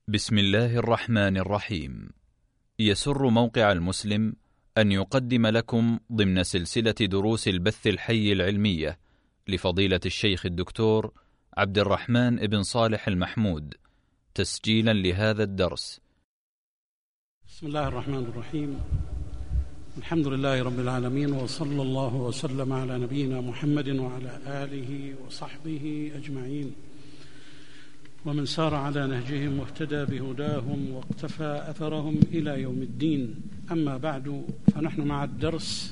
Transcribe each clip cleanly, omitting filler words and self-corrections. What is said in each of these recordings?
بسم الله الرحمن الرحيم. يسر موقع المسلم أن يقدم لكم ضمن سلسلة دروس البث الحي العلمية لفضيلة الشيخ الدكتور عبد الرحمن بن صالح المحمود تسجيلا لهذا الدرس. بسم الله الرحمن الرحيم. الحمد لله رب العالمين، وصلى الله وسلم على نبينا محمد وعلى آله وصحبه أجمعين، ومن سار على نهجهم واهتدى بهداهم واقتفى أثرهم إلى يوم الدين. أما بعد، فنحن مع الدرس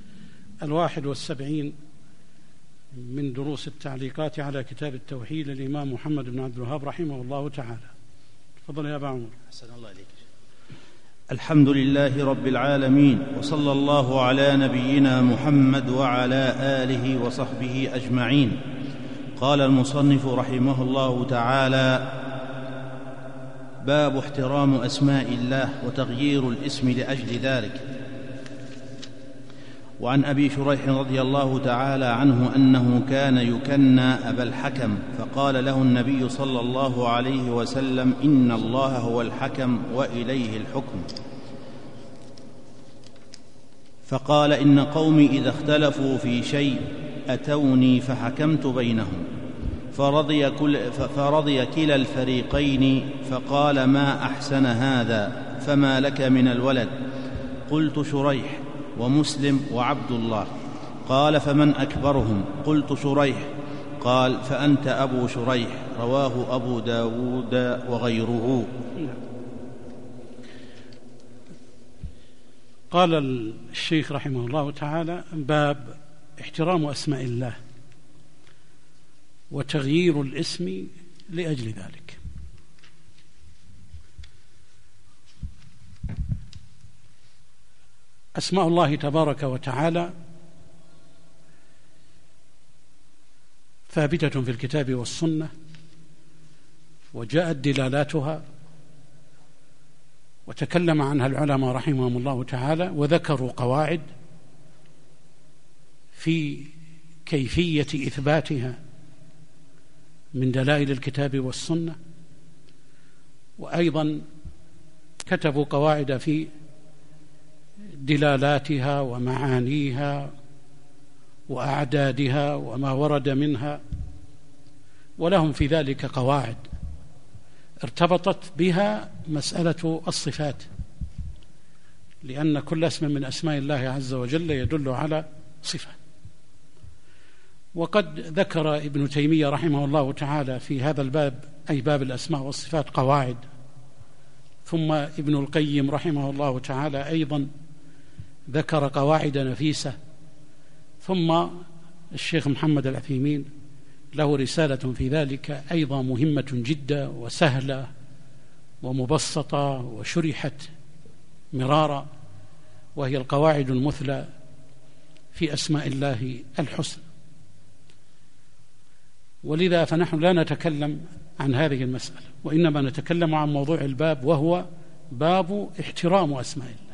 71 من دروس التعليقات على كتاب التوحيد للإمام محمد بن عبد الوهاب رحمه الله تعالى. تفضل يا أبا عمر. أحسن الله عليك. الحمد لله رب العالمين، وصلى الله على نبينا محمد وعلى آله وصحبه أجمعين. قال المصنف رحمه الله تعالى: باب احترام أسماء الله وتغيير الاسم لأجل ذلك. وعن أبي شريح رضي الله تعالى عنه أنه كان يكنى أبا الحكم، فقال له النبي صلى الله عليه وسلم: إن الله هو الحكم وإليه الحكم. فقال: إن قومي إذا اختلفوا في شيء أتوني فحكمت بينهم، فرضي كلا الفريقين، فقال: ما أحسن هذا، فما لك من الولد؟ قلت: شريح ومسلم وعبد الله. قال: فمن أكبرهم؟ قلت: شريح. قال: فأنت أبو شريح. رواه أبو داود وغيره. قال الشيخ رحمه الله تعالى: باب احترام أسماء الله وتغيير الاسم لأجل ذلك. أسماء الله تبارك وتعالى ثابتة في الكتاب والسنة، وجاءت دلالاتها وتكلم عنها العلماء رحمهم الله تعالى، وذكروا قواعد في كيفية إثباتها من دلائل الكتاب والسنة، وأيضا كتبوا قواعد في دلالاتها ومعانيها وأعدادها وما ورد منها، ولهم في ذلك قواعد ارتبطت بها مسألة الصفات، لأن كل اسم من أسماء الله عز وجل يدل على صفة. وقد ذكر ابن تيمية رحمه الله تعالى في هذا الباب، أي باب الأسماء والصفات، قواعد، ثم ابن القيم رحمه الله تعالى أيضا ذكر قواعد نفيسة، ثم الشيخ محمد العثيمين له رسالة في ذلك أيضا مهمة جدا وسهلة ومبسطة وشرحت مرارا، وهي القواعد المثلى في أسماء الله الحسنى. ولذا فنحن لا نتكلم عن هذه المسألة، وإنما نتكلم عن موضوع الباب، وهو باب احترام أسماء الله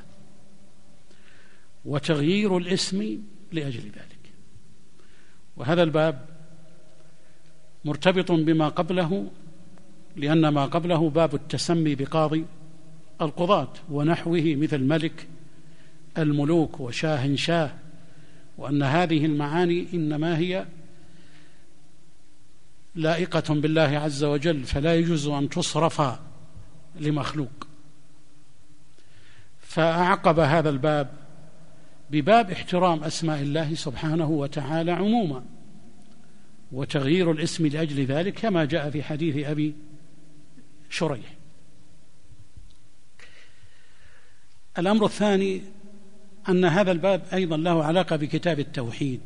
وتغيير الاسم لأجل ذلك. وهذا الباب مرتبط بما قبله، لأن ما قبله باب التسمي بقاضي القضاة ونحوه، مثل ملك الملوك وشاهنشاه، وأن هذه المعاني إنما هي لائقة بالله عز وجل، فلا يجوز أن تصرف لمخلوق. فأعقب هذا الباب بباب احترام أسماء الله سبحانه وتعالى عموما، وتغيير الاسم لأجل ذلك، كما جاء في حديث أبي شريح. الأمر الثاني أن هذا الباب أيضا له علاقة بكتاب التوحيد،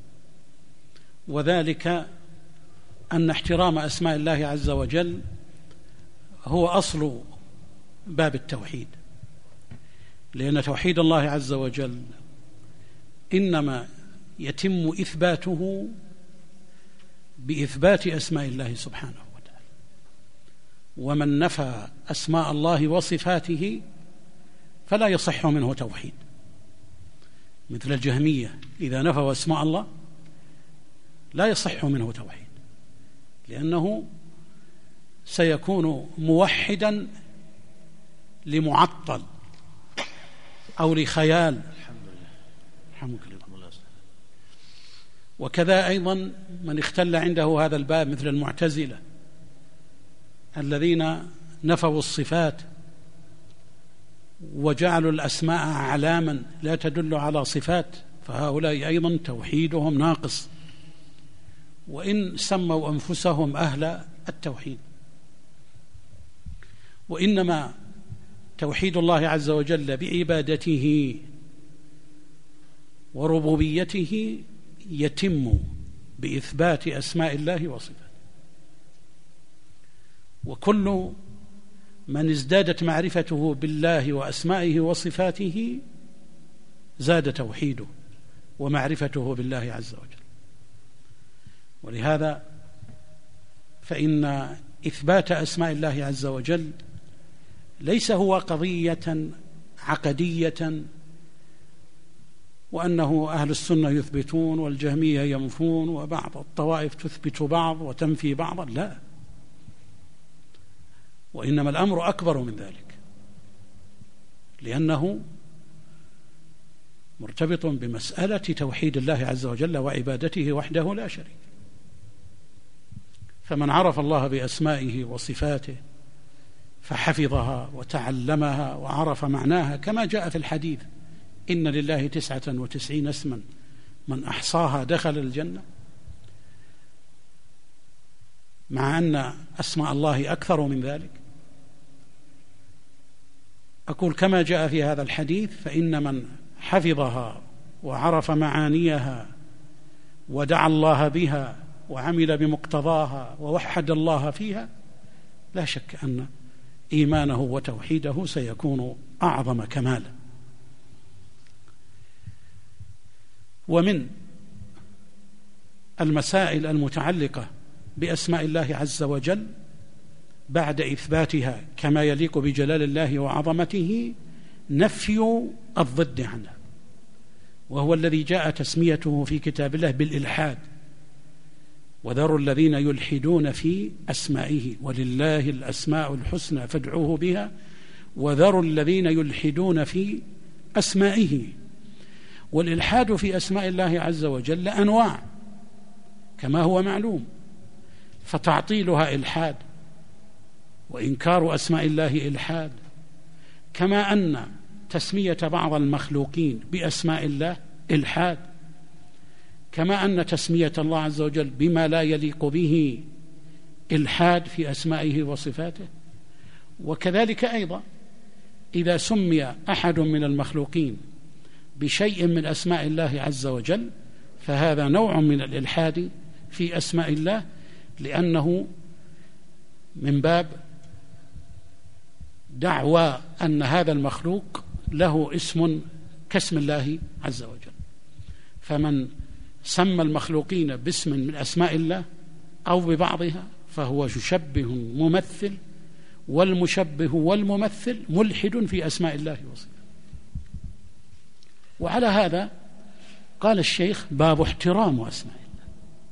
وذلك أن احترام أسماء الله عز وجل هو أصل باب التوحيد، لأن توحيد الله عز وجل إنما يتم إثباته بإثبات أسماء الله سبحانه وتعالى. ومن نفى أسماء الله وصفاته فلا يصح منه توحيد، مثل الجهمية إذا نفوا أسماء الله لا يصح منه توحيد، لأنه سيكون موحدا لمعطل أو لخيال. وكذا أيضا من اختل عنده هذا الباب مثل المعتزلة الذين نفوا الصفات وجعلوا الأسماء أعلاما لا تدل على صفات، فهؤلاء أيضا توحيدهم ناقص وإن سموا أنفسهم أهل التوحيد. وإنما توحيد الله عز وجل بعبادته وربوبيته يتم بإثبات أسماء الله وصفاته، وكل من ازدادت معرفته بالله وأسمائه وصفاته زاد توحيده ومعرفته بالله عز وجل. ولهذا فإن إثبات أسماء الله عز وجل ليس هو قضية عقدية وأنه أهل السنة يثبتون والجهمية ينفون وبعض الطوائف تثبت بعض وتنفي بعضا، لا، وإنما الأمر أكبر من ذلك، لأنه مرتبط بمسألة توحيد الله عز وجل وعبادته وحده لا شريك. فمن عرف الله بأسمائه وصفاته فحفظها وتعلمها وعرف معناها كما جاء في الحديث: إن لله 99 اسما من أحصاها دخل الجنة، مع أن أسماء الله أكثر من ذلك. أقول كما جاء في هذا الحديث: فإن من حفظها وعرف معانيها ودعا الله بها وعمل بمقتضاها ووحد الله فيها لا شك أن إيمانه وتوحيده سيكون أعظم كمالا. ومن المسائل المتعلقة بأسماء الله عز وجل بعد إثباتها كما يليق بجلال الله وعظمته نفي الضد عنها، وهو الذي جاء تسميته في كتاب الله بالإلحاد: وذروا الذين يلحدون في أسمائه ولله الأسماء الحسنى فادعوه بها وذروا الذين يلحدون في أسمائه. والإلحاد في أسماء الله عز وجل أنواع كما هو معلوم، فتعطيلها إلحاد وإنكار أسماء الله إلحاد، كما أن تسمية بعض المخلوقين بأسماء الله إلحاد، كما أن تسمية الله عز وجل بما لا يليق به إلحاد في أسمائه وصفاته. وكذلك أيضا إذا سمي أحد من المخلوقين بشيء من أسماء الله عز وجل فهذا نوع من الإلحاد في أسماء الله، لأنه من باب دعوى أن هذا المخلوق له اسم كاسم الله عز وجل. فمن سمى المخلوقين باسم من أسماء الله أو ببعضها فهو يشبه ممثل، والمشبه والممثل ملحد في أسماء الله وصفاته. وعلى هذا قال الشيخ: باب احترام أسماء الله.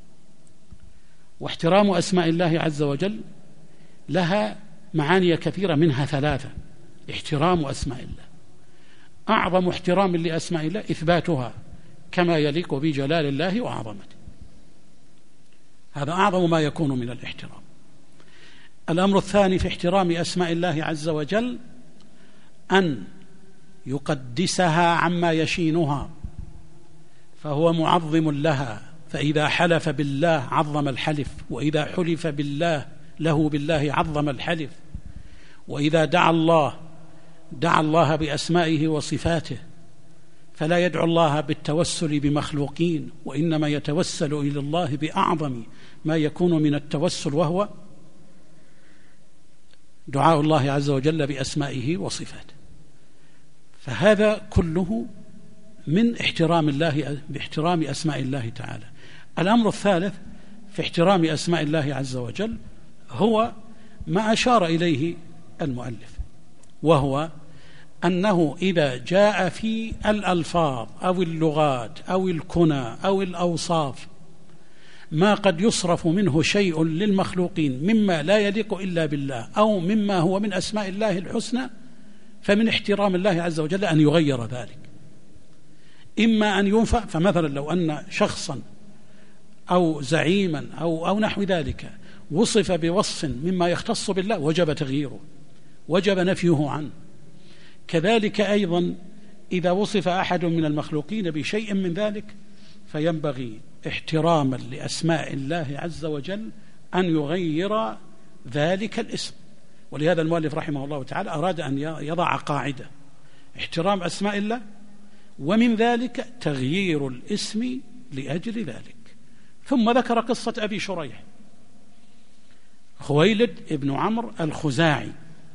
واحترام أسماء الله عز وجل لها معاني كثيرة، منها 3: احترام أسماء الله، أعظم احترام لأسماء الله إثباتها كما يليق بجلال الله وعظمته، هذا أعظم ما يكون من الاحترام. الأمر الثاني في احترام أسماء الله عز وجل أن يقدسها عما يشينها، فهو معظم لها، فإذا حلف بالله عظم الحلف، وإذا حلف بالله له بالله عظم الحلف، وإذا دعا الله بأسمائه وصفاته، فلا يدعو الله بالتوسل بمخلوقين، وإنما يتوسل إلى الله بأعظم ما يكون من التوسل، وهو دعاء الله عز وجل بأسمائه وصفاته. فهذا كله من احترام الله باحترام أسماء الله تعالى. الأمر الثالث في احترام أسماء الله عز وجل هو ما أشار إليه المؤلف، وهو أنه إذا جاء في الألفاظ أو اللغات أو الكنى أو الأوصاف ما قد يصرف منه شيء للمخلوقين مما لا يليق إلا بالله أو مما هو من أسماء الله الحسنى، فمن احترام الله عز وجل أن يغير ذلك، إما أن ينفع. فمثلا لو أن شخصا أو زعيما أو نحو ذلك وصف بوصف مما يختص بالله وجب تغييره، وجب نفيه عنه. كذلك أيضا إذا وصف أحد من المخلوقين بشيء من ذلك فينبغي احتراما لأسماء الله عز وجل أن يغير ذلك الاسم. ولهذا المؤلف رحمه الله تعالى أراد أن يضع قاعدة احترام أسماء الله، ومن ذلك تغيير الاسم لأجل ذلك. ثم ذكر قصة أبي شريح خويلد ابن عمرو الخزاعي،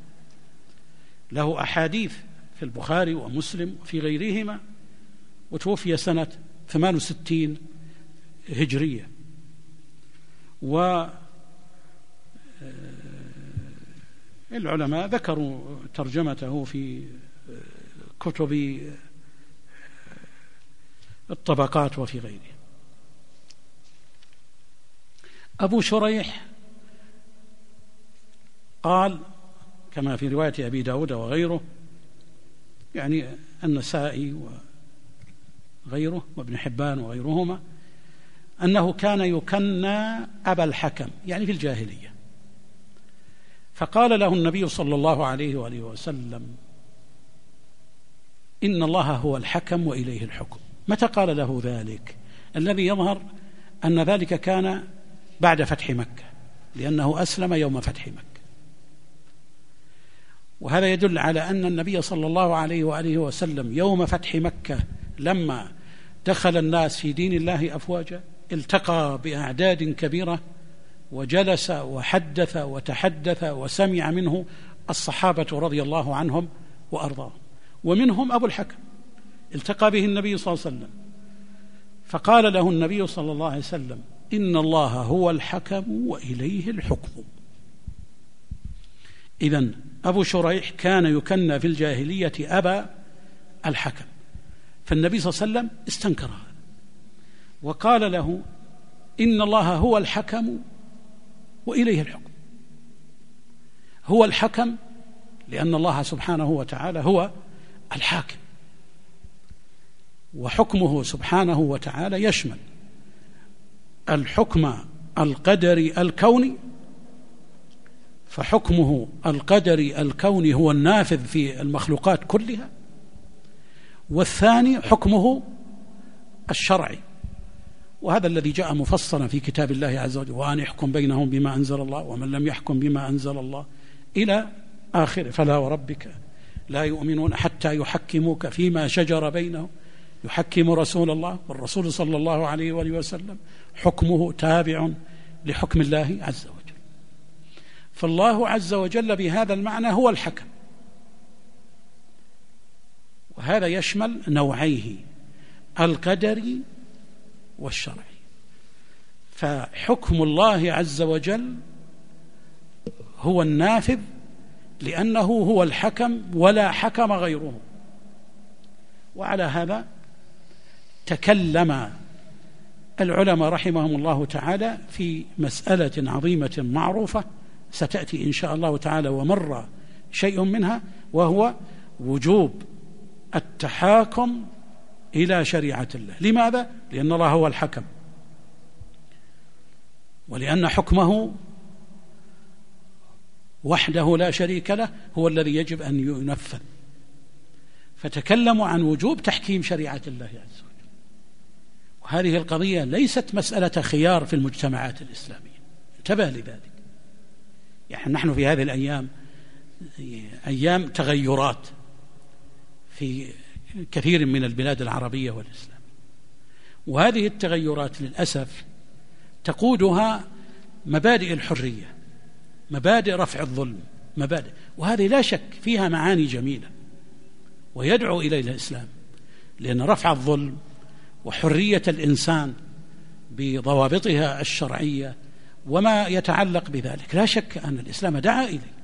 له أحاديث في البخاري ومسلم وفي غيرهما، وتوفي سنة 68 هجرية. والعلماء ذكروا ترجمته في كتب الطبقات وفي غيره. أبو شريح قال كما في رواية أبي داود وغيره، يعني النسائي وغيره وابن حبان وغيرهما، أنه كان يكنى أبا الحكم يعني في الجاهلية. فقال له النبي صلى الله عليه وآله وسلم: إن الله هو الحكم وإليه الحكم. متى قال له ذلك؟ الذي يظهر أن ذلك كان بعد فتح مكة، لأنه أسلم يوم فتح مكة. وهذا يدل على أن النبي صلى الله عليه وآله وسلم يوم فتح مكة لما دخل الناس في دين الله أفواجا التقى بأعداد كبيرة، وجلس وحدث وتحدث وسمع منه الصحابة رضي الله عنهم وأرضاهم، ومنهم أبو الحكم التقى به النبي صلى الله عليه وسلم، فقال له النبي صلى الله عليه وسلم: إن الله هو الحكم وإليه الحكم. إذن أبو شريح كان يكنى في الجاهلية أبا الحكم، فالنبي صلى الله عليه وسلم استنكرها وقال له: إن الله هو الحكم وإليه الحكم. هو الحكم لأن الله سبحانه وتعالى هو الحاكم، وحكمه سبحانه وتعالى يشمل الحكم القدري الكوني، فحكمه القدري الكوني هو النافذ في المخلوقات كلها، والثاني حكمه الشرعي، وهذا الذي جاء مفصلا في كتاب الله عز وجل: وأن يحكم بينهم بما أنزل الله ومن لم يحكم بما أنزل الله إلى آخره. فلا وربك لا يؤمنون حتى يحكموك فيما شجر بينهم، يحكم رسول الله، والرسول صلى الله عليه وآله وسلم حكمه تابع لحكم الله عز وجل. فالله عز وجل بهذا المعنى هو الحكم، وهذا يشمل نوعيه القدري والشرعي. فحكم الله عز وجل هو النافذ لأنه هو الحكم ولا حكم غيره. وعلى هذا تكلم العلماء رحمهم الله تعالى في مسألة عظيمة معروفة ستأتي إن شاء الله تعالى ومر شيء منها، وهو وجوب التحاكم إلى شريعة الله. لماذا؟ لأن الله هو الحكم، ولأن حكمه وحده لا شريك له هو الذي يجب أن ينفذ. فتكلموا عن وجوب تحكيم شريعة الله عز وجل، وهذه القضية ليست مسألة خيار في المجتمعات الإسلامية، انتبه لذلك. يعني نحن في هذه الأيام أيام تغيرات في كثير من البلاد العربية والإسلام، وهذه التغيرات للأسف تقودها مبادئ الحرية، مبادئ رفع الظلم، مبادئ، وهذه لا شك فيها معاني جميلة ويدعو إليها الإسلام، لأن رفع الظلم وحرية الإنسان بضوابطها الشرعية وما يتعلق بذلك لا شك أن الإسلام دعا إليه.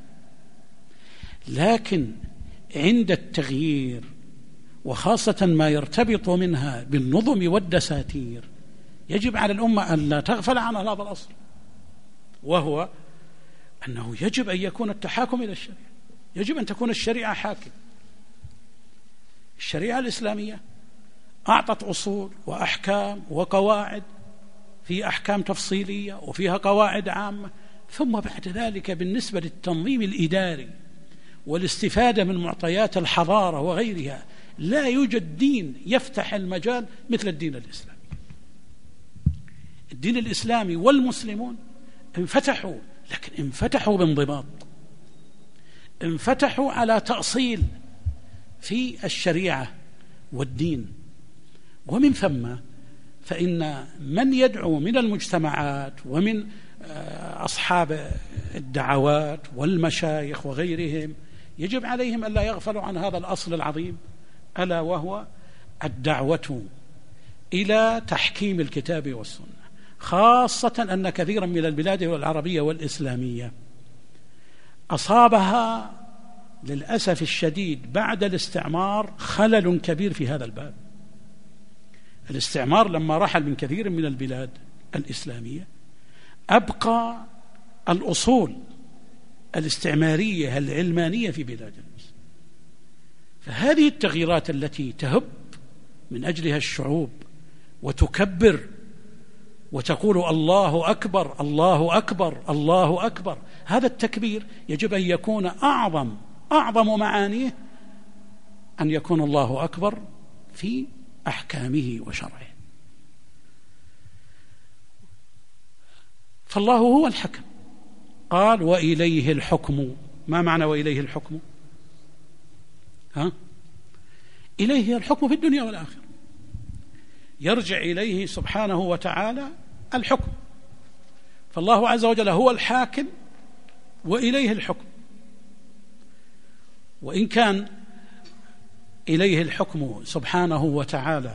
لكن عند التغيير وخاصة ما يرتبط منها بالنظم والدساتير يجب على الأمة أن لا تغفل عن هذا الأصل، وهو أنه يجب أن يكون التحاكم إلى الشريعة، يجب أن تكون الشريعة حاكم. الشريعة الإسلامية أعطت أصول وأحكام وقواعد، في أحكام تفصيلية وفيها قواعد عامة، ثم بعد ذلك بالنسبة للتنظيم الإداري والاستفادة من معطيات الحضارة وغيرها لا يوجد دين يفتح المجال مثل الدين الإسلامي. الدين الإسلامي والمسلمون انفتحوا، لكن انفتحوا بانضباط، انفتحوا على تأصيل في الشريعة والدين. ومن ثم فإن من يدعو من المجتمعات ومن أصحاب الدعوات والمشايخ وغيرهم يجب عليهم أن لا يغفلوا عن هذا الأصل العظيم، ألا وهو الدعوة إلى تحكيم الكتاب والسنة، خاصة أن كثيرا من البلاد العربية والإسلامية أصابها للأسف الشديد بعد الاستعمار خلل كبير في هذا الباب. الاستعمار لما رحل من كثير من البلاد الإسلامية أبقى الأصول الاستعمارية العلمانية في بلاد المسلمين. فهذه التغييرات التي تهب من أجلها الشعوب وتكبر وتقول الله أكبر الله أكبر الله أكبر، هذا التكبير يجب أن يكون أعظم معانيه أن يكون الله أكبر في أحكامه وشرعه. فالله هو الحكم، قال وإليه الحكم. ما معنى وإليه الحكم؟ إليه الحكم في الدنيا والآخرة، يرجع إليه سبحانه وتعالى الحكم. فالله عز وجل هو الحاكم وإليه الحكم. وإن كان إليه الحكم سبحانه وتعالى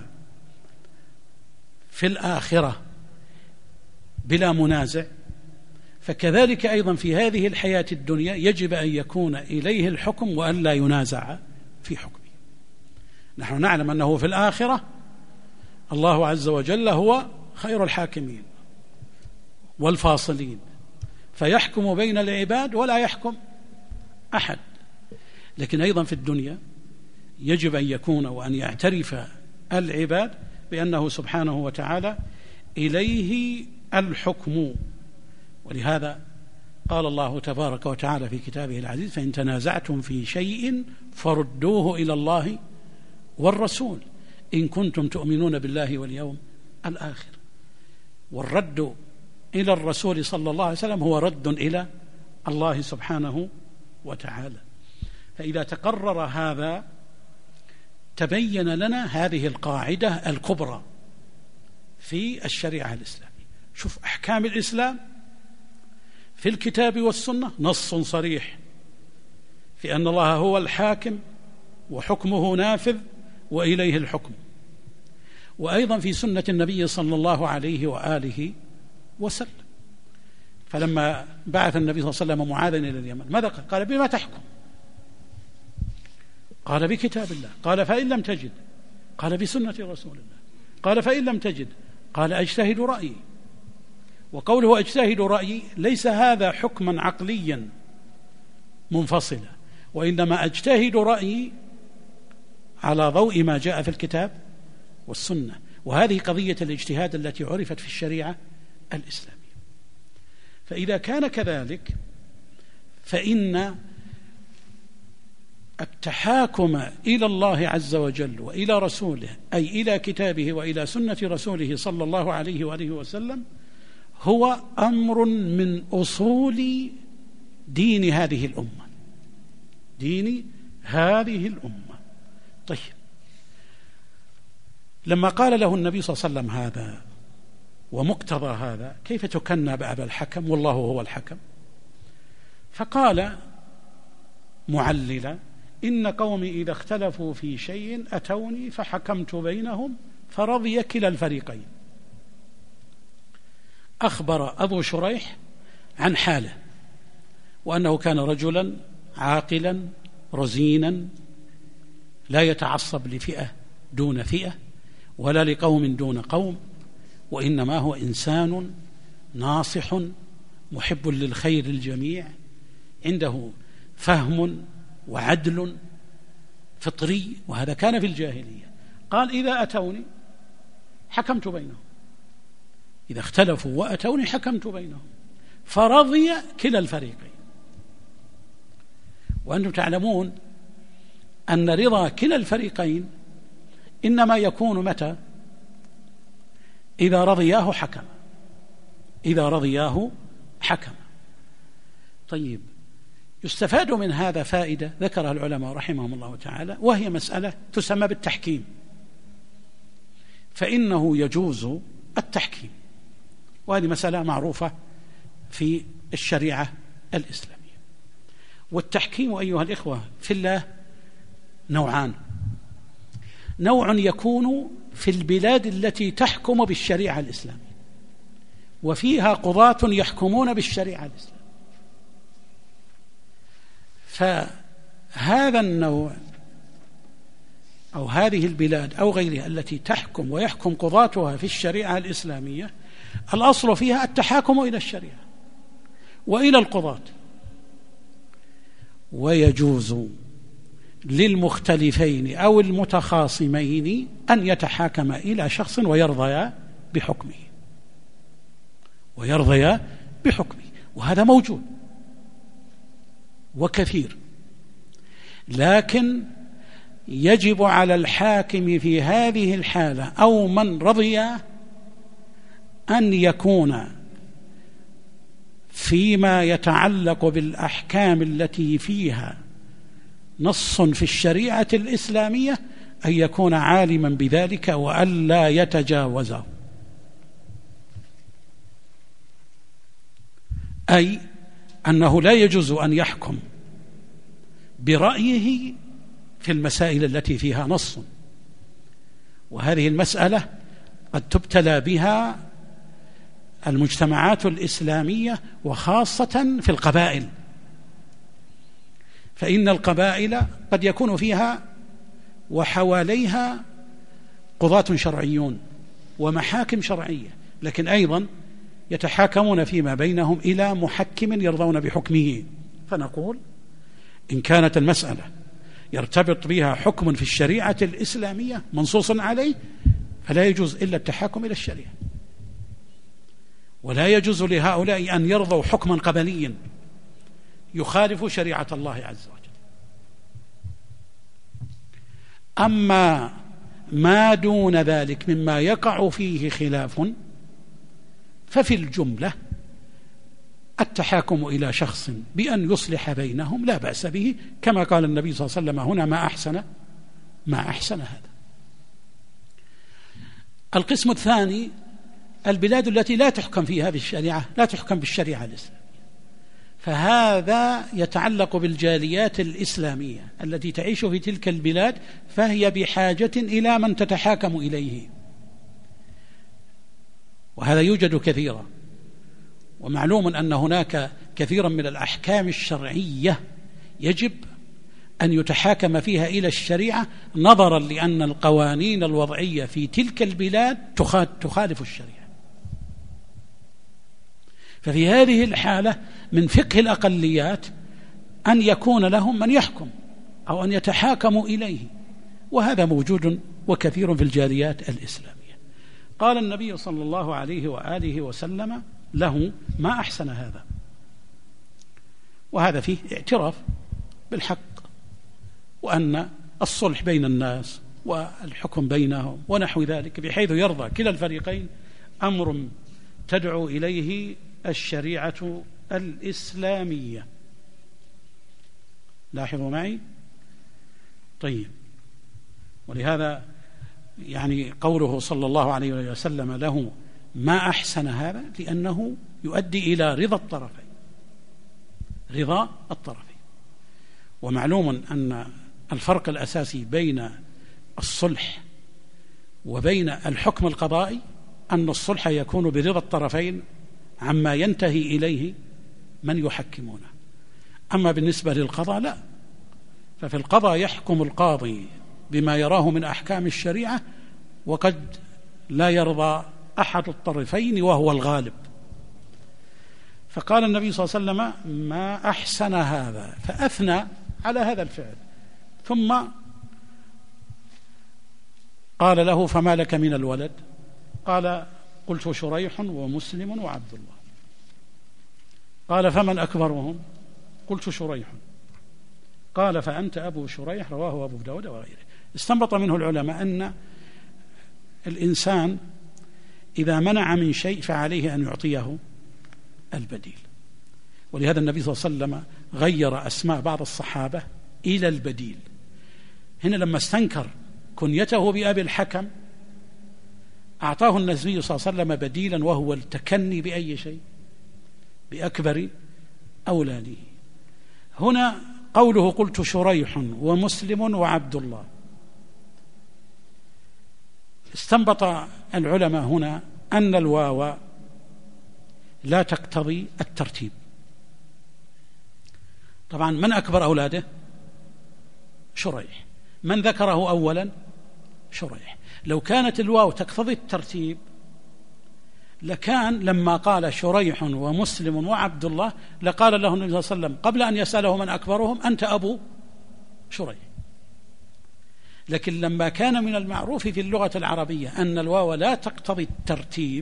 في الآخرة بلا منازع، فكذلك أيضا في هذه الحياة الدنيا يجب أن يكون إليه الحكم وأن لا ينازع في حكمه. نحن نعلم أنه في الآخرة الله عز وجل هو خير الحاكمين والفاصلين، فيحكم بين العباد ولا يحكم أحد. لكن أيضا في الدنيا يجب أن يكون وأن يعترف العباد بأنه سبحانه وتعالى إليه الحكم. ولهذا قال الله تبارك وتعالى في كتابه العزيز فإن تنازعتم في شيء فردوه إلى الله والرسول إن كنتم تؤمنون بالله واليوم الآخر. والرد إلى الرسول صلى الله عليه وسلم هو رد إلى الله سبحانه وتعالى. فإذا تقرر هذا تبين لنا هذه القاعدة الكبرى في الشريعة الإسلامية. شوف أحكام الإسلام في الكتاب والسنة نص صريح في أن الله هو الحاكم وحكمه نافذ وإليه الحكم. وأيضا في سنة النبي صلى الله عليه وآله وسلم، فلما بعث النبي صلى الله عليه وسلم معاذا إلى اليمن ماذا قال؟ بما تحكم؟ قال بكتاب الله. قال فإن لم تجد؟ قال بسنة رسول الله. قال فإن لم تجد؟ قال أجتهد رأيي. وقوله أجتهد رأيي ليس هذا حكما عقليا منفصلا، وإنما أجتهد رأيي على ضوء ما جاء في الكتاب والسنة. وهذه قضية الاجتهاد التي عرفت في الشريعة الإسلامية. فإذا كان كذلك فإن التحاكم إلى الله عز وجل وإلى رسوله أي إلى كتابه وإلى سنة رسوله صلى الله عليه وآله وسلم هو أمر من أصول دين هذه الأمة، دين هذه الأمة. طيب، لما قال له النبي صلى الله عليه وسلم هذا ومقتضى هذا كيف تكنى بأبا الحكم والله هو الحكم؟ فقال معللا إن قومي إذا اختلفوا في شيء أتوني فحكمت بينهم فرضي كلا الفريقين. أخبر أبو شريح عن حاله وأنه كان رجلا عاقلا رزينا لا يتعصب لفئة دون فئة ولا لقوم دون قوم، وإنما هو إنسان ناصح محب للخير الجميع، عنده فهم وعدل فطري، وهذا كان في الجاهلية. قال إذا أتوني حكمت بينهم، إذا اختلفوا وأتوني حكمت بينهم، فرضي كلا الفريقين. وأنتم تعلمون أن رضا كلا الفريقين إنما يكون متى؟ إذا رضياه حكم، إذا رضياه حكم. طيب، يستفاد من هذا فائدة ذكرها العلماء رحمهم الله تعالى، وهي مسألة تسمى بالتحكيم. فإنه يجوز التحكيم، وهذه مسألة معروفة في الشريعة الإسلامية. والتحكيم أيها الإخوة في الله نوعان: نوع يكون في البلاد التي تحكم بالشريعة الإسلامية وفيها قضاة يحكمون بالشريعة الإسلامية، فهذا النوع أو هذه البلاد أو غيرها التي تحكم ويحكم قضاتها في الشريعة الإسلامية الأصل فيها التحاكم إلى الشريعة وإلى القضاة، ويجوز للمختلفين أو المتخاصمين أن يتحاكم إلى شخص ويرضيا بحكمه، وهذا موجود وكثير. لكن يجب على الحاكم في هذه الحالة أو من رضي أن يكون فيما يتعلق بالأحكام التي فيها نص في الشريعة الإسلامية أن يكون عالما بذلك وأن لا يتجاوزه، أي أنه لا يجوز أن يحكم برأيه في المسائل التي فيها نص، وهذه المسألة قد تبتلى بها المجتمعات الإسلامية وخاصة في القبائل، فإن القبائل قد يكون فيها وحواليها قضاة شرعيون ومحاكم شرعية، لكن أيضا يتحاكمون فيما بينهم إلى محكم يرضون بحكمه. فنقول إن كانت المسألة يرتبط بها حكم في الشريعة الإسلامية منصوص عليه فلا يجوز إلا التحاكم إلى الشريعة، ولا يجوز لهؤلاء أن يرضوا حكما قبليا يخالف شريعة الله عز وجل. أما ما دون ذلك مما يقع فيه خلاف ففي الجملة التحاكم إلى شخص بأن يصلح بينهم لا بأس به، كما قال النبي صلى الله عليه وسلم هنا ما أحسن هذا. القسم الثاني البلاد التي لا تحكم فيها بالشريعة، لا تحكم بالشريعة الإسلامية، فهذا يتعلق بالجاليات الإسلامية التي تعيش في تلك البلاد، فهي بحاجة إلى من تتحاكم إليه، وهذا يوجد كثيرا. ومعلوم أن هناك كثيرا من الأحكام الشرعية يجب أن يتحاكم فيها إلى الشريعة نظرا لأن القوانين الوضعية في تلك البلاد تخالف الشريعة. ففي هذه الحالة من فقه الأقليات أن يكون لهم من يحكم أو أن يتحاكموا إليه، وهذا موجود وكثير في الجاليات الإسلامية. قال النبي صلى الله عليه وآله وسلم له ما أحسن هذا، وهذا فيه اعتراف بالحق وأن الصلح بين الناس والحكم بينهم ونحو ذلك بحيث يرضى كلا الفريقين أمر تدعو إليه الشريعة الإسلامية. لاحظوا معي. طيب، ولهذا يعني قوله صلى الله عليه وسلم له ما أحسن هذا لأنه يؤدي إلى رضا الطرفين. ومعلوم أن الفرق الأساسي بين الصلح وبين الحكم القضائي أن الصلح يكون برضا الطرفين عما ينتهي إليه من يحكمونه، أما بالنسبة للقضاء لا، ففي القضاء يحكم القاضي بما يراه من أحكام الشريعة، وقد لا يرضى أحد الطرفين وهو الغالب. فقال النبي صلى الله عليه وسلم: ما أحسن هذا، فأثنى على هذا الفعل. ثم قال له: فما لك من الولد؟ قال: قلت شريح ومسلم وعبد الله. قال: فمن أكبرهم؟ قلت شريح. قال: فأنت أبو شريح. رواه أبو داود وغيره. استنبط منه العلماء أن الإنسان إذا منع من شيء فعليه أن يعطيه البديل، ولهذا النبي صلى الله عليه وسلم غير أسماء بعض الصحابة إلى البديل. هنا لما استنكر كنيته بأبي الحكم أعطاه النبي صلى الله عليه وسلم بديلا، وهو التكني بأي شيء؟ بأكبر أولاده. هنا قوله: قلت شريح ومسلم وعبد الله، استنبط العلماء هنا أن الواو لا تقتضي الترتيب. طبعا من أكبر أولاده؟ شريح. من ذكره أولا؟ شريح. لو كانت الواو تقتضي الترتيب لكان لما قال شريح ومسلم وعبد الله لقال له النبي صلى الله عليه وسلم قبل أن يسأله من أكبرهم: أنت أبو شريح. لكن لما كان من المعروف في اللغة العربية أن الواو لا تقتضي الترتيب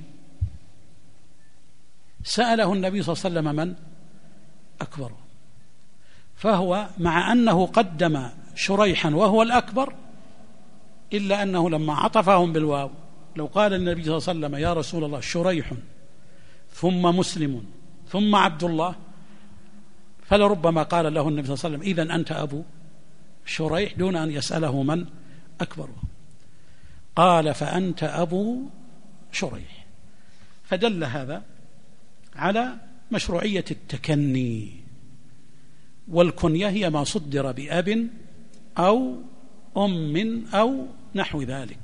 سأله النبي صلى الله عليه وسلم من أكبره، فهو مع أنه قدم شريحا وهو الأكبر إلا أنه لما عطفهم بالواو لو قال النبي صلى الله عليه وسلم: يا رسول الله شريح ثم مسلم ثم عبد الله، فلربما قال له النبي صلى الله عليه وسلم: إذن أنت أبو شريح، دون أن يسأله من أكبره. قال: فأنت أبو شريح. فدل هذا على مشروعية التكني، والكنية هي ما صدر بأب أو أم أو نحو ذلك.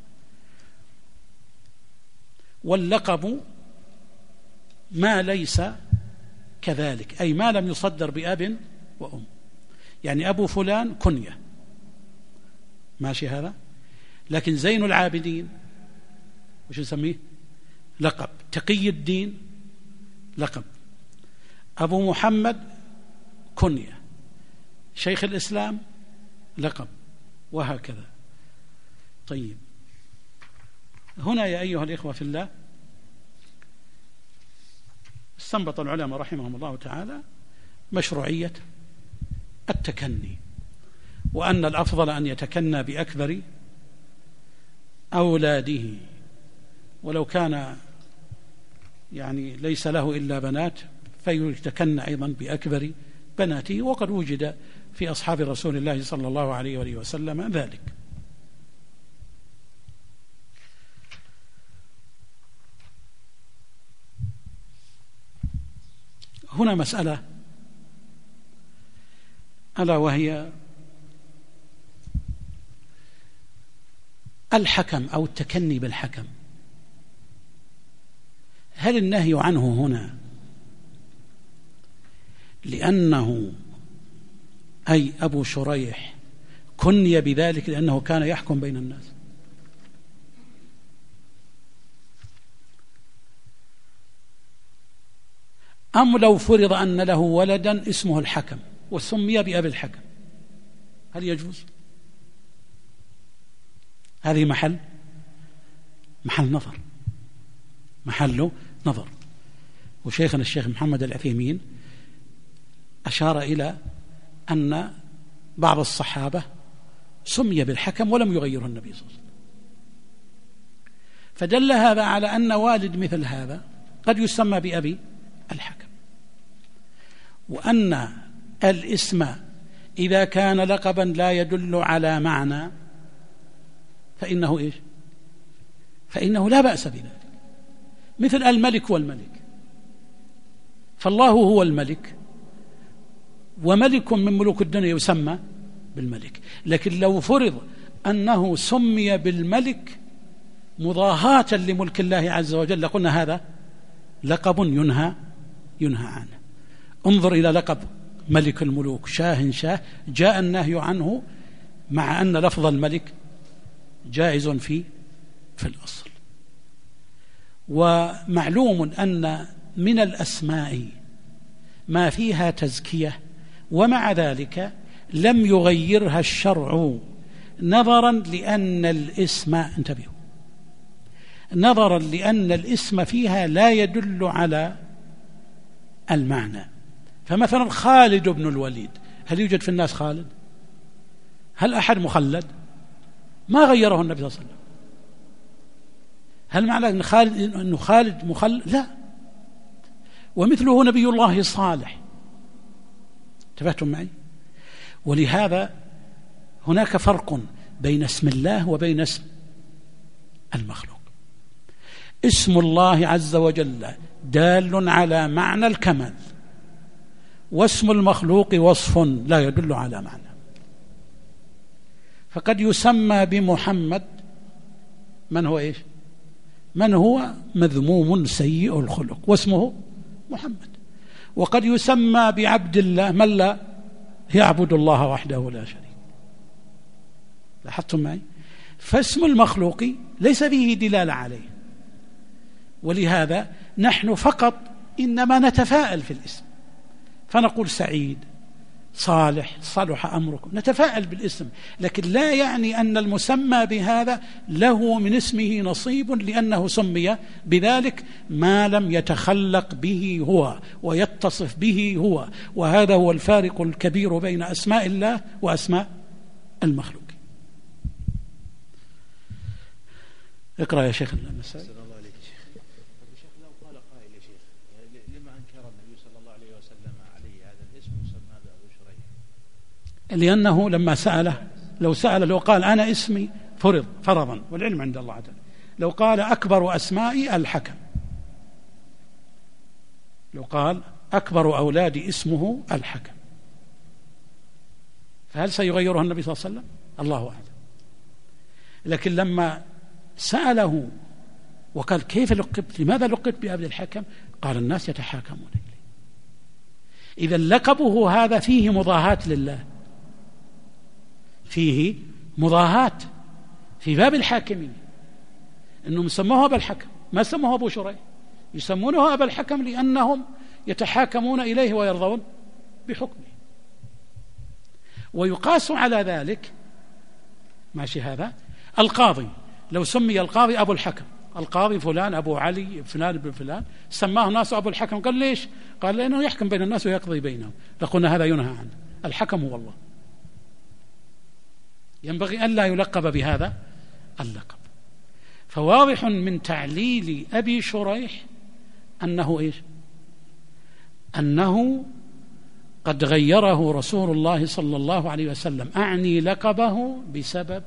واللقب ما ليس كذلك، أي ما لم يصدر بأب وأم. يعني أبو فلان كنية، ماشي هذا، لكن زين العابدين وش نسميه؟ لقب. تقي الدين لقب. أبو محمد كنية. شيخ الإسلام لقب، وهكذا. طيب، هنا يا أيها الإخوة في الله استنبط العلماء رحمهم الله تعالى مشروعية التكني، وأن الأفضل أن يتكنى بأكبر أولاده، ولو كان يعني ليس له إلا بنات فيتكنى أيضا بأكبر بناته، وقد وجد في أصحاب رسول الله صلى الله عليه وآله وسلم ذلك. هنا مسألة ألا وهي الحكم أو التكني بالحكم. هل النهي عنه هنا لأنه أي أبو شريح كني بذلك لأنه كان يحكم بين الناس؟ أم لو فرض أن له ولدا اسمه الحكم وسمي بأبي الحكم، هل يجوز؟ هذه محل نظر، محل نظر. وشيخنا الشيخ محمد العثيمين أشار إلى أن بعض الصحابة سمي بالحكم ولم يغيره النبي صلى الله عليه وسلم، فدل هذا على أن والد مثل هذا قد يسمى بأبي الحكم، وأن الاسم إذا كان لقبا لا يدل على معنى فإنه إيش؟ فإنه لا بأس بذلك، مثل الملك والملك، فالله هو الملك وملك من ملوك الدنيا يسمى بالملك. لكن لو فرض أنه سمي بالملك مضاهاة لملك الله عز وجل لقلنا هذا لقب ينهى عنه. انظر إلى لقب ملك الملوك شاه جاء النهي عنه مع أن لفظ الملك جائز في الأصل. ومعلوم أن من الأسماء ما فيها تزكية، ومع ذلك لم يغيرها الشرع نظرا لأن الاسم، انتبهوا، نظرا لأن الاسم فيها لا يدل على المعنى. فمثلا خالد بن الوليد، هل يوجد في الناس خالد؟ هل أحد مخلد؟ ما غيره النبي صلى الله عليه وسلم. هل معنى أن خالد مخلد؟ لا. ومثله نبي الله صالح. انتبهتم معي؟ ولهذا هناك فرق بين اسم الله وبين اسم المخلوق. اسم الله عز وجل دال على معنى الكمال، واسم المخلوق وصف لا يدل على معنى. فقد يسمى بمحمد من هو إيش؟ من هو مذموم سيء الخلق واسمه محمد. وقد يسمى بعبد الله من لا يعبد الله وحده لا شريك. لاحظتم معي؟ فاسم المخلوق ليس فيه دلالة عليه، ولهذا نحن فقط إنما نتفاءل في الاسم، فنقول سعيد، صالح، صلح أمركم، نتفاءل بالاسم، لكن لا يعني أن المسمى بهذا له من اسمه نصيب، لأنه سمي بذلك ما لم يتخلق به هو ويتصف به هو. وهذا هو الفارق الكبير بين أسماء الله وأسماء المخلوق. اقرأ يا شيخ المسائل. لأنه لما سأله، لو قال أنا اسمي فرضا، والعلم عند الله تعالى، لو قال أكبر أسمائي الحكم، لو قال أكبر أولادي اسمه الحكم، فهل سيغيرها النبي صلى الله عليه وسلم؟ الله أعلم. لكن لما سأله وقال كيف لقبت، لماذا لقبت بأبي الحكم؟ قال الناس يتحاكمون إليه. إذا لقبه هذا فيه مضاهاة لله، فيه مضاهاة في باب الحاكمين، إنهم سموه أبا الحكم، ما سموه أبو شريح، يسمونه أبا الحكم لأنهم يتحاكمون إليه ويرضون بحكمه. ويقاس على ذلك ماشي هذا القاضي، لو سمي القاضي أبو الحكم، القاضي فلان أبو علي فلان ابن فلان، سماه الناس أبو الحكم، قال ليش؟ قال لأنه يحكم بين الناس ويقضي بينهم، لقلنا هذا ينهى عنه، الحكم هو الله، ينبغي أن لا يلقب بهذا اللقب. فواضح من تعليل أبي شريح أنه إيش؟ أنه قد غيره رسول الله صلى الله عليه وسلم، أعني لقبه بسبب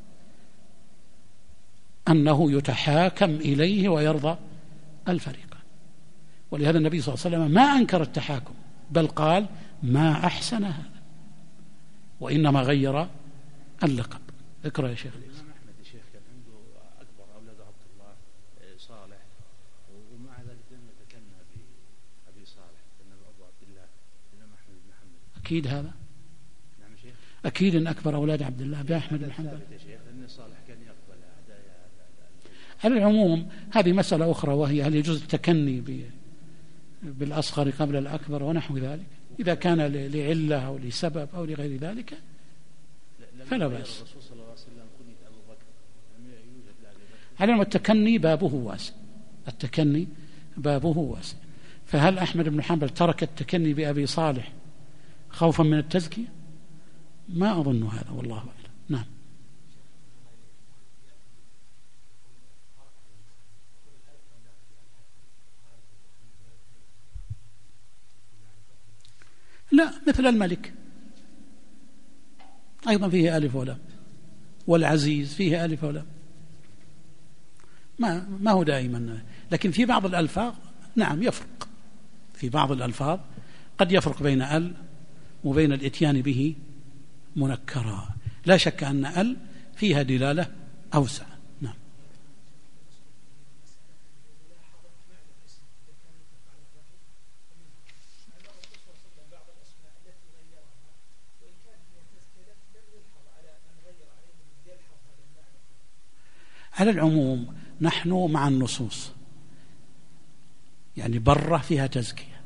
أنه يتحاكم إليه ويرضى الفريق. ولهذا النبي صلى الله عليه وسلم ما أنكر التحاكم، بل قال ما أحسن هذا، وإنما غير اللقب. اقرأ يا شيخ. الإمام أحمد يا شيخ كان عنده أكبر أولاده عبد الله صالح، ومع ذلك لم يتكنى بأبي صالح، كان أبو عبد الله الإمام أحمد بن حنبل. أكيد هذا؟ نعم شيخ. أكيد أن أكبر أولاد عبد الله بأحمد بن حنبل يا شيخ أن صالح كان يقبل هدايا. على العموم هذه مسألة أخرى، وهي هل يجوز التكني بالأصغر قبل الأكبر ونحو ذلك، إذا كان لعلة أو لسبب أو لغير ذلك فلا بأس. على التكني بابه واسع، التكني بابه واسع. فهل أحمد بن حنبل ترك التكني بأبي صالح خوفا من التزكية؟ ما أظن هذا، والله أعلم. نعم. لا، مثل الملك أيضا فيه ألف ولام، والعزيز فيه ألف ولام، ما هو دائما، لكن في بعض الألفاظ نعم يفرق، في بعض الألفاظ قد يفرق بين ال وبين الإتيان به منكرا. لا شك أن ال فيها دلالة أوسع. نعم. على العموم نحن مع النصوص، يعني برة فيها تزكية،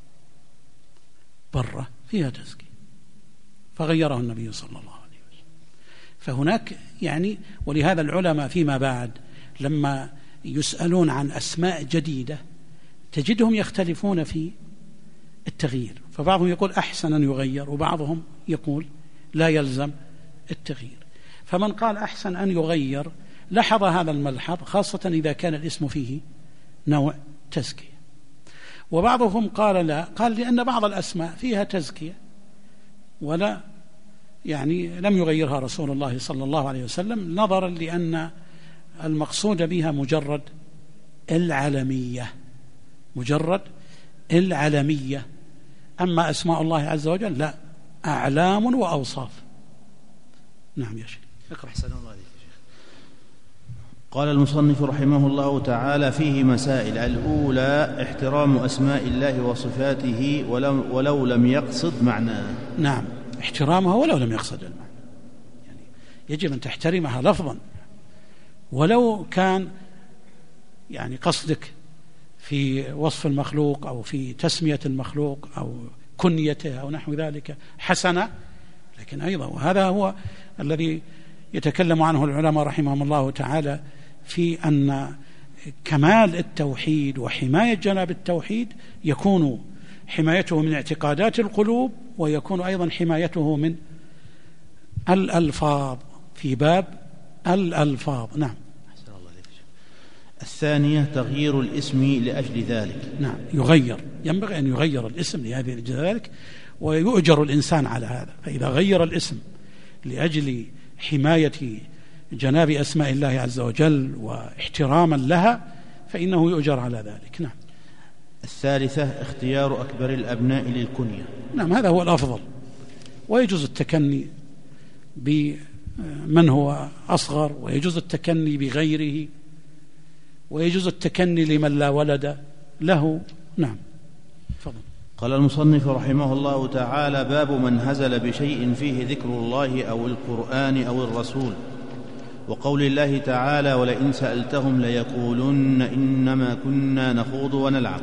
برة فيها تزكية، فغيره النبي صلى الله عليه وسلم. فهناك يعني، ولهذا العلماء فيما بعد لما يسألون عن أسماء جديدة تجدهم يختلفون في التغيير، فبعضهم يقول أحسن أن يغير، وبعضهم يقول لا يلزم التغيير. فمن قال أحسن أن يغير لاحظ هذا الملحظ، خاصة إذا كان الاسم فيه نوع تزكية. وبعضهم قال لا، قال لأن بعض الأسماء فيها تزكية ولا يعني لم يغيرها رسول الله صلى الله عليه وسلم، نظرا لأن المقصود بها مجرد العلمية، مجرد العلمية. أما أسماء الله عز وجل لا، أعلام وأوصاف. نعم يا شيخ اقرأ. أحسن الله عليك يا شيخ. قال المصنف رحمه الله تعالى: فيه مسائل. الأولى احترام أسماء الله وصفاته ولو لم يقصد معناه. نعم، احترامها ولو لم يقصد المعنى، يعني يجب أن تحترمها لفظا، ولو كان يعني قصدك في وصف المخلوق أو في تسمية المخلوق أو كنيته أو نحو ذلك حسنة، لكن أيضا وهذا هو الذي يتكلم عنه العلماء رحمهم الله تعالى في أن كمال التوحيد وحماية جناب التوحيد يكون حمايته من اعتقادات القلوب، ويكون أيضا حمايته من الألفاظ في باب الألفاظ. نعم. الثانية تغيير الاسم لأجل ذلك. نعم، يغير، ينبغي أن يغير الاسم لأجل ذلك، ويؤجر الإنسان على هذا. فإذا غير الاسم لأجل حماية جناب أسماء الله عز وجل واحتراما لها فإنه يؤجر على ذلك. نعم. الثالثة اختيار أكبر الأبناء للكنية. نعم، هذا هو الأفضل، ويجوز التكني بمن هو أصغر، ويجوز التكني بغيره، ويجوز التكني لمن لا ولد له. نعم. فضل. قال المصنف رحمه الله تعالى: باب من هزل بشيء فيه ذكر الله أو القرآن أو الرسول، وقول الله تعالى: ولئن سألتهم ليقولن إنما كنا نخوض ونلعب.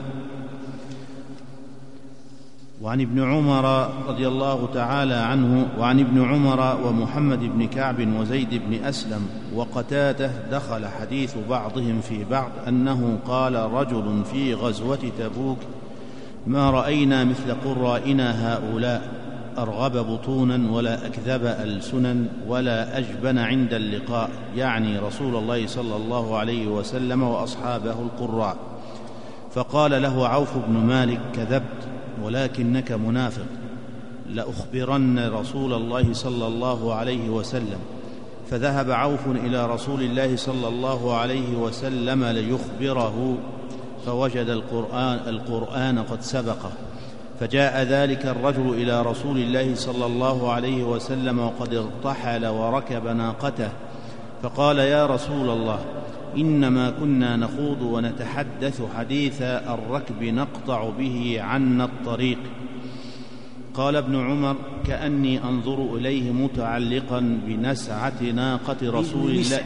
وعن ابن عمر رضي الله تعالى عنه، وعن ابن عمر ومحمد بن كعب وزيد بن أسلم وقتادة دخل حديث بعضهم في بعض أنه قال رجل في غزوة تبوك: ما رأينا مثل قرائنا هؤلاء، أرغب بطونا ولا أكذب ألسنا ولا أجبن عند اللقاء، يعني رسول الله صلى الله عليه وسلم وأصحابه القراء. فقال له عوف بن مالك: كذبت ولكنك منافق، لأخبرن رسول الله صلى الله عليه وسلم. فذهب عوف إلى رسول الله صلى الله عليه وسلم ليخبره، فوجد القرآن قد سبقه. فجاء ذلك الرجل إلى رسول الله صلى الله عليه وسلم وقد ارتحل وركب ناقته، فقال: يا رسول الله، إنما كنا نخوض ونتحدث حديث الركب نقطع به عنا الطريق. قال ابن عمر: كأني أنظر إليه متعلقا بنسعة ناقة رسول الله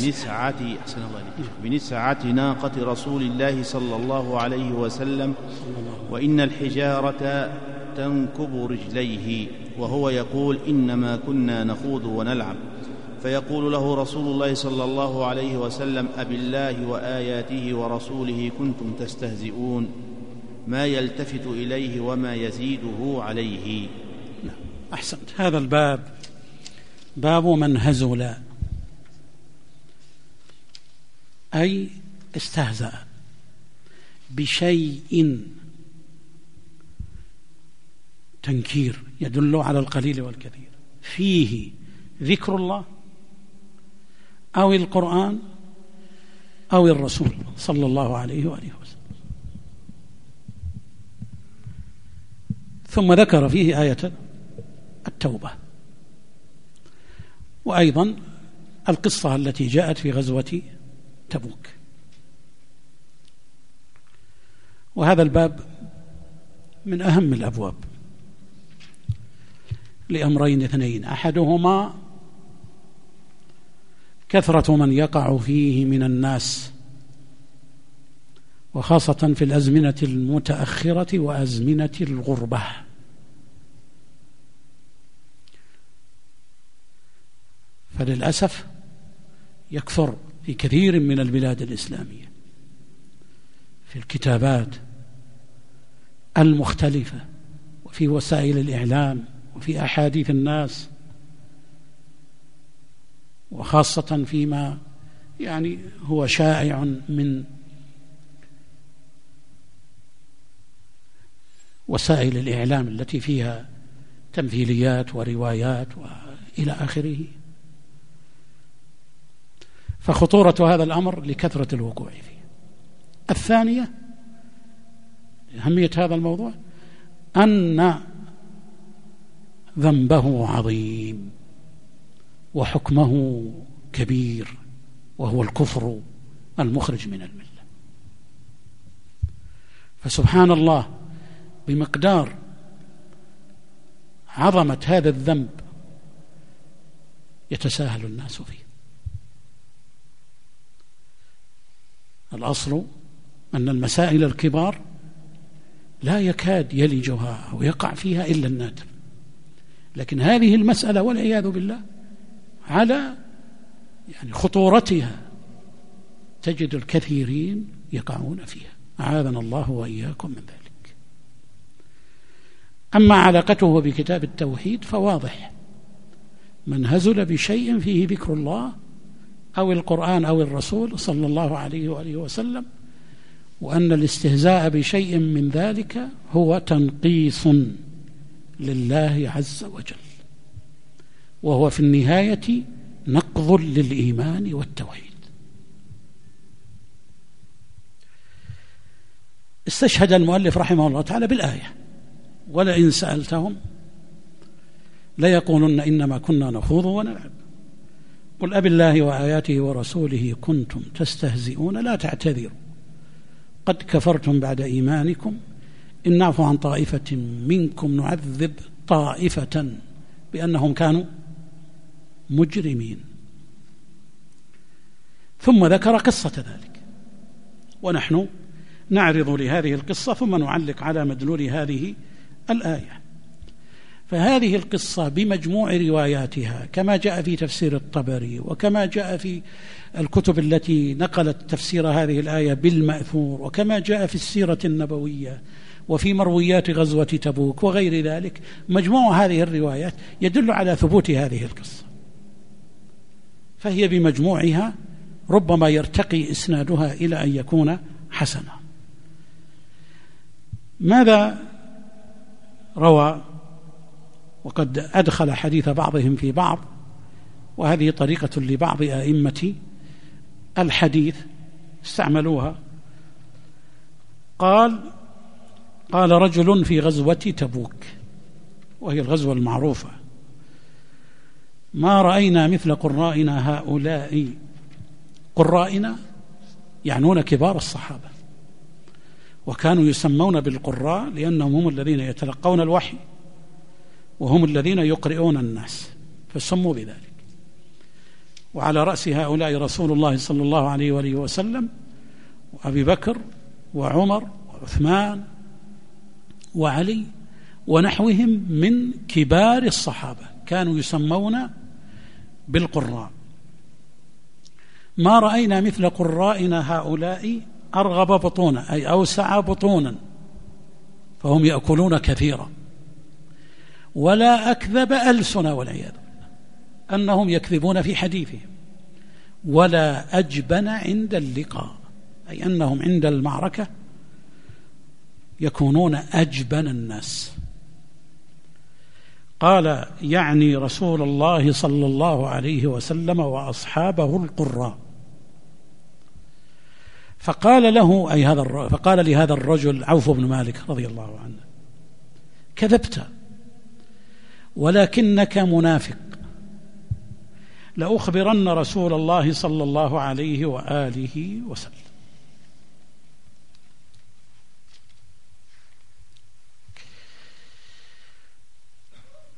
بنسعة ناقة رسول الله صلى الله عليه وسلم، وإن الحجارة تنكب رجليه، وهو يقول: إنما كنا نخوض ونلعب. فيقول له رسول الله صلى الله عليه وسلم: أبالله وآياته ورسوله كنتم تستهزئون، ما يلتفت إليه وما يزيده عليه. أحسنت. هذا الباب باب من هزل، أي استهزأ بشيء، تنكير يدل على القليل والكثير، فيه ذكر الله أو القرآن أو الرسول صلى الله عليه وآله وسلم. ثم ذكر فيه آية التوبة، وأيضا القصة التي جاءت في غزوة تبوك. وهذا الباب من أهم الأبواب لأمرين اثنين: أحدهما كثرة من يقع فيه من الناس وخاصة في الأزمنة المتأخرة وأزمنة الغربة. فللأسف يكثر في كثير من البلاد الإسلامية في الكتابات المختلفة وفي وسائل الإعلام وفي أحاديث الناس، وخاصة فيما يعني هو شائع من وسائل الإعلام التي فيها تمثيليات وروايات وإلى آخره. فخطورة هذا الأمر لكثرة الوقوع فيه. الثانية أهمية هذا الموضوع أن ذنبه عظيم وحكمه كبير، وهو الكفر المخرج من الملة. فسبحان الله بمقدار عظمة هذا الذنب يتساهل الناس فيه. الأصل أن المسائل الكبار لا يكاد يلجها أو يقع فيها إلا النادر، لكن هذه المسألة والعياذ بالله على يعني خطورتها تجد الكثيرين يقعون فيها، أعاذنا الله وإياكم من ذلك. أما علاقته بكتاب التوحيد فواضح، من هزل بشيء فيه ذكر الله أو القرآن أو الرسول صلى الله عليه وآله وسلم، وأن الاستهزاء بشيء من ذلك هو تنقيص لله عز وجل، وهو في النهاية نقض للإيمان والتوحيد. استشهد المؤلف رحمه الله تعالى بالآية: ولئن سألتهم ليقولن إنما كنا نخوض ونلعب قل أبالله وآياته ورسوله كنتم تستهزئون لا تعتذروا قد كفرتم بعد إيمانكم إن نعفو عن طائفة منكم نعذب طائفة بأنهم كانوا مجرمين. ثم ذكر قصة ذلك، ونحن نعرض لهذه القصة ثم نعلق على مدلول هذه الآية. فهذه القصة بمجموع رواياتها كما جاء في تفسير الطبري وكما جاء في الكتب التي نقلت تفسير هذه الآية بالمأثور وكما جاء في السيرة النبوية وفي مرويات غزوة تبوك وغير ذلك، مجموع هذه الروايات يدل على ثبوت هذه القصة، فهي بمجموعها ربما يرتقي إسنادها إلى أن يكون حسنا. ماذا روى؟ وقد أدخل حديث بعضهم في بعض، وهذه طريقة لبعض أئمة الحديث استعملوها. قال رجل في غزوة تبوك، وهي الغزوة المعروفة: ما رأينا مثل قرائنا هؤلاء. قرائنا يعنون كبار الصحابة، وكانوا يسمون بالقراء لأنهم هم الذين يتلقون الوحي وهم الذين يقرئون الناس فسموا بذلك. وعلى رأس هؤلاء رسول الله صلى الله عليه وآله وسلم وأبي بكر وعمر وعثمان وعلي ونحوهم من كبار الصحابة كانوا يسمون بالقراء. ما رأينا مثل قرائنا هؤلاء أرغب بطونا أي أوسع بطونا، فهم يأكلون كثيرا، ولا أكذب ألسنا والعياذ بالله، أنهم يكذبون في حديثهم، ولا أجبن عند اللقاء أي أنهم عند المعركة يكونون أجبن الناس. قال يعني رسول الله صلى الله عليه وسلم وأصحابه القراء. فقال لهذا الرجل عوف بن مالك رضي الله عنه: كذبت ولكنك منافق، لأخبرن رسول الله صلى الله عليه وآله وسلم.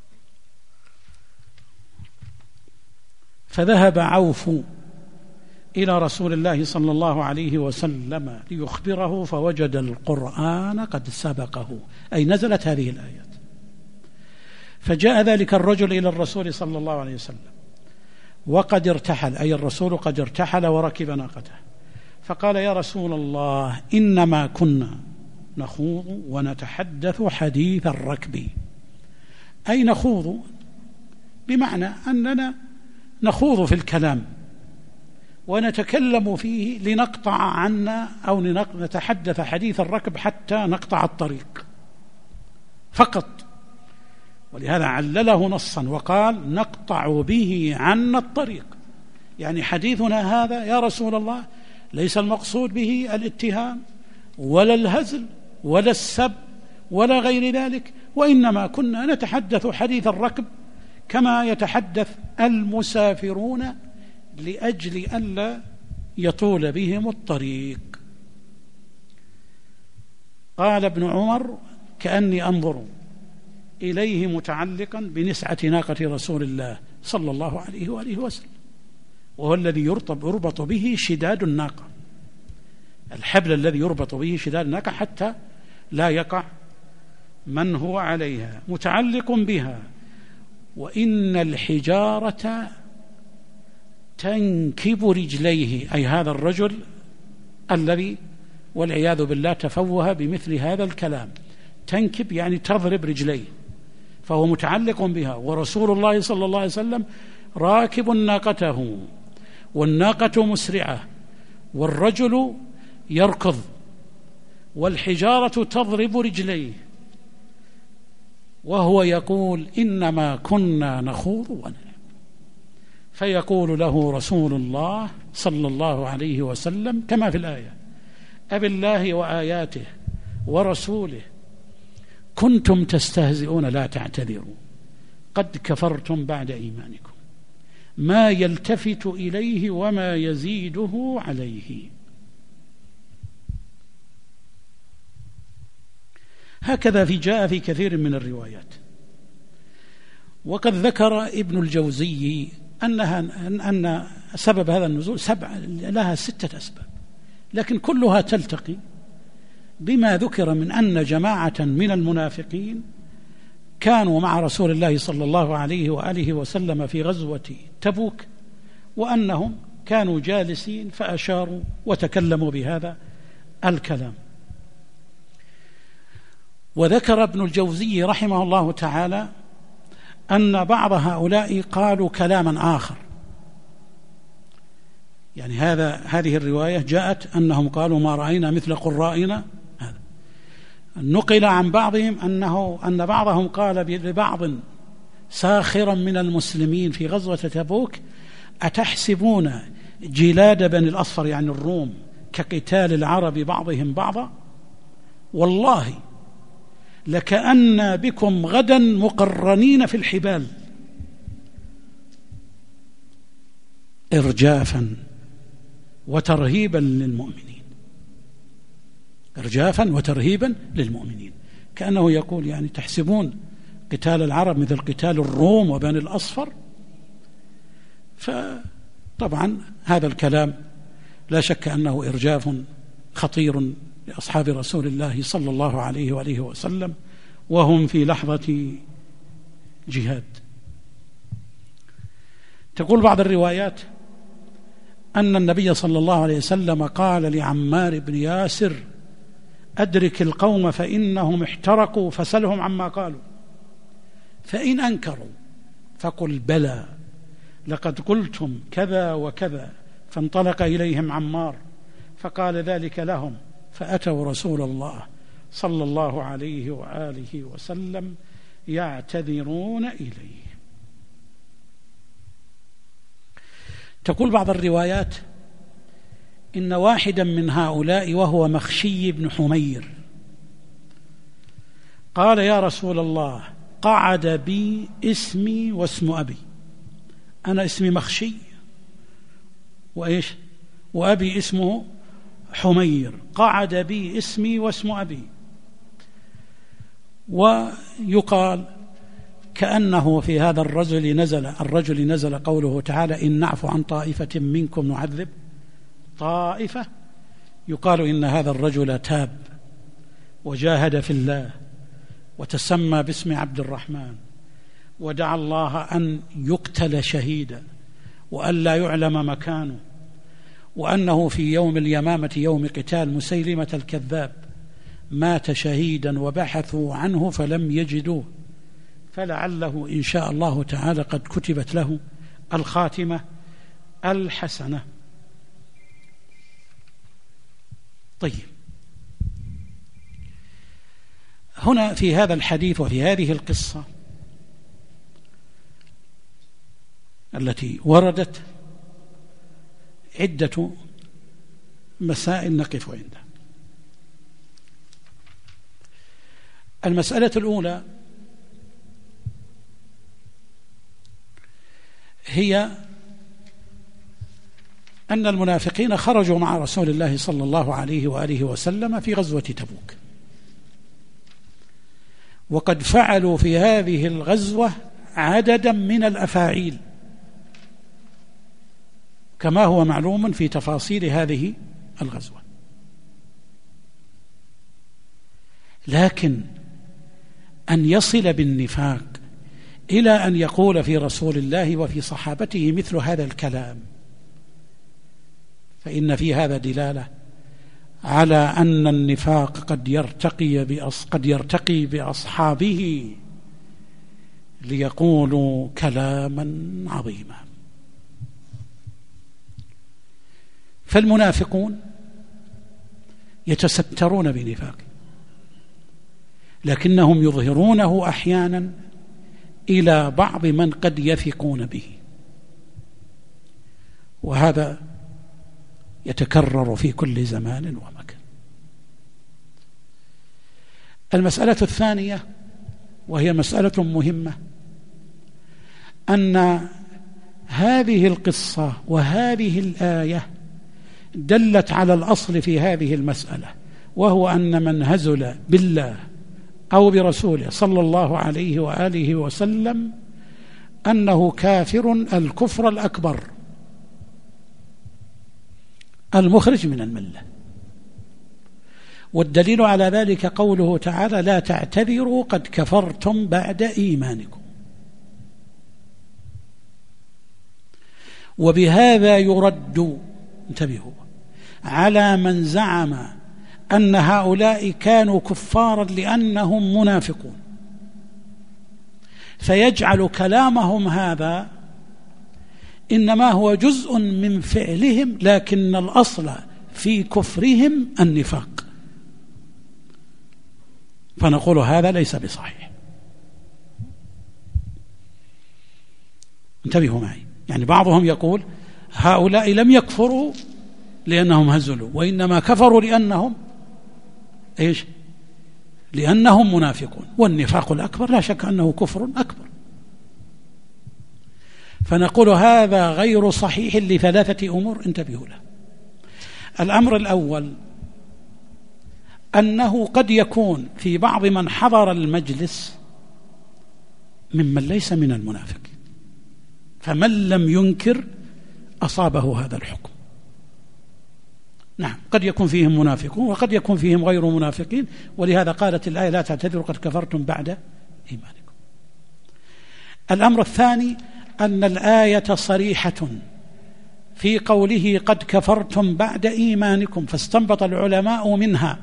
فذهب عوف إلى رسول الله صلى الله عليه وسلم ليخبره فوجد القرآن قد سبقه، أي نزلت هذه الآيات. فجاء ذلك الرجل إلى الرسول صلى الله عليه وسلم وقد ارتحل، أي الرسول قد ارتحل وركب ناقته، فقال: يا رسول الله، إنما كنا نخوض ونتحدث حديث الركب، أي نخوض بمعنى أننا نخوض في الكلام ونتكلم فيه لنقطع عنا أو نتحدث حديث الركب حتى نقطع الطريق فقط. ولهذا علله نصا وقال: نقطع به عنا الطريق، يعني حديثنا هذا يا رسول الله ليس المقصود به الاتهام ولا الهزل ولا السب ولا غير ذلك، وإنما كنا نتحدث حديث الركب كما يتحدث المسافرون لأجل ألا يطول بهم الطريق. قال ابن عمر: كأني أنظر إليه متعلقا بنسعة ناقة رسول الله صلى الله عليه وآله وسلم، وهو الذي يربط به شداد الناقة، الحبل الذي يربط به شداد الناقة حتى لا يقع من هو عليها، متعلق بها. وإن الحجارة تنكب رجليه، أي هذا الرجل الذي والعياذ بالله تفوه بمثل هذا الكلام، تنكب يعني تضرب رجليه، فهو متعلق بها، ورسول الله صلى الله عليه وسلم راكب ناقته، والناقة مسرعة، والرجل يركض، والحجارة تضرب رجليه، وهو يقول: إنما كنا نخوض ونلعب. فيقول له رسول الله صلى الله عليه وسلم كما في الآية: أبالله وآياته ورسوله كنتم تستهزئون لا تعتذروا قد كفرتم بعد إيمانكم، ما يلتفت إليه وما يزيده عليه. هكذا جاء في كثير من الروايات. وقد ذكر ابن الجوزي أن سبب هذا النزول لها 6 أسباب، لكن كلها تلتقي بما ذكر من أن جماعة من المنافقين كانوا مع رسول الله صلى الله عليه وآله وسلم في غزوة تبوك، وأنهم كانوا جالسين فأشاروا وتكلموا بهذا الكلام. وذكر ابن الجوزي رحمه الله تعالى أن بعض هؤلاء قالوا كلاما آخر، يعني هذه الرواية جاءت أنهم قالوا: ما رأينا مثل قرائنا. هذا نقل عن بعضهم أن بعضهم قال لبعض ساخرا من المسلمين في غزوة تبوك: أتحسبون جلاد بني الأصفر يعني الروم كقتال العرب بعضهم بعضا، والله لكأن بكم غدا مقرنين في الحبال، إرجافا وترهيبا للمؤمنين، إرجافا وترهيبا للمؤمنين، كأنه يقول يعني تحسبون قتال العرب مثل قتال الروم وبني الأصفر. فطبعا هذا الكلام لا شك أنه إرجاف خطير لأصحاب رسول الله صلى الله عليه وآله وسلم، وهم في لحظة جهاد. تقول بعض الروايات أن النبي صلى الله عليه وسلم قال لعمار بن ياسر: أدرك القوم فإنهم احترقوا فسلهم عما قالوا، فإن أنكروا فقل بلى لقد قلتم كذا وكذا. فانطلق إليهم عمار فقال ذلك لهم، فأتوا رسول الله صلى الله عليه وآله وسلم يعتذرون إليه. تقول بعض الروايات إن واحدا من هؤلاء وهو مخشي بن حمير قال: يا رسول الله، قعد بي اسمي واسم أبي، أنا اسمي مخشي وإيش وأبي اسمه حمير، قعد بي اسمي واسم أبي. ويقال كأنه في هذا الرجل نزل قوله تعالى: إن نعفو عن طائفة منكم نعذب طائفة يقال إن هذا الرجل تاب وجاهد في الله وتسمى باسم عبد الرحمن ودعا الله أن يقتل شهيدا وأن لا يعلم مكانه، وأنه في يوم اليمامة يوم قتال مسيلمة الكذاب مات شهيدا وبحثوا عنه فلم يجدوه، فلعله إن شاء الله تعالى قد كتبت له الخاتمة الحسنة. طيب، هنا في هذا الحديث وفي هذه القصة التي وردت عدة مسائل نقف عندها. المسألة الأولى هي أن المنافقين خرجوا مع رسول الله صلى الله عليه وآله وسلم في غزوة تبوك، وقد فعلوا في هذه الغزوة عددا من الأفاعيل كما هو معلوم في تفاصيل هذه الغزوة، لكن أن يصل بالنفاق إلى أن يقول في رسول الله وفي صحابته مثل هذا الكلام، فإن في هذا دلالة على أن النفاق قد يرتقي بأصحابه ليقولوا كلاما عظيما. فالمنافقون يتسترون بنفاق، لكنهم يظهرونه أحيانا إلى بعض من قد يثقون به، وهذا يتكرر في كل زمان ومكان. المسألة الثانية وهي مسألة مهمة، أن هذه القصة وهذه الآية دلت على الأصل في هذه المسألة، وهو أن من هزل بالله أو برسوله صلى الله عليه وآله وسلم أنه كافر الكفر الأكبر المخرج من الملة. والدليل على ذلك قوله تعالى: لا تعتذروا قد كفرتم بعد إيمانكم. وبهذا يرد، انتبهوا، على من زعم أن هؤلاء كانوا كفارا لأنهم منافقون، فيجعل كلامهم هذا إنما هو جزء من فعلهم، لكن الأصل في كفرهم النفاق، فنقول هذا ليس بصحيح. انتبهوا معي، يعني بعضهم يقول هؤلاء لم يكفروا لأنهم هزلوا، وإنما كفروا لأنهم إيش؟ لأنهم منافقون، والنفاق الأكبر لا شك أنه كفر أكبر. فنقول هذا غير صحيح لثلاثة أمور انتبهوا له. الأمر الأول أنه قد يكون في بعض من حضر المجلس ممن ليس من المنافق، فمن لم ينكر أصابه هذا الحكم. نعم، قد يكون فيهم منافقون وقد يكون فيهم غير منافقين، ولهذا قالت الآية: لا تعتذروا قد كفرتم بعد إيمانكم. الأمر الثاني أن الآية صريحة في قوله قد كفرتم بعد إيمانكم، فاستنبط العلماء منها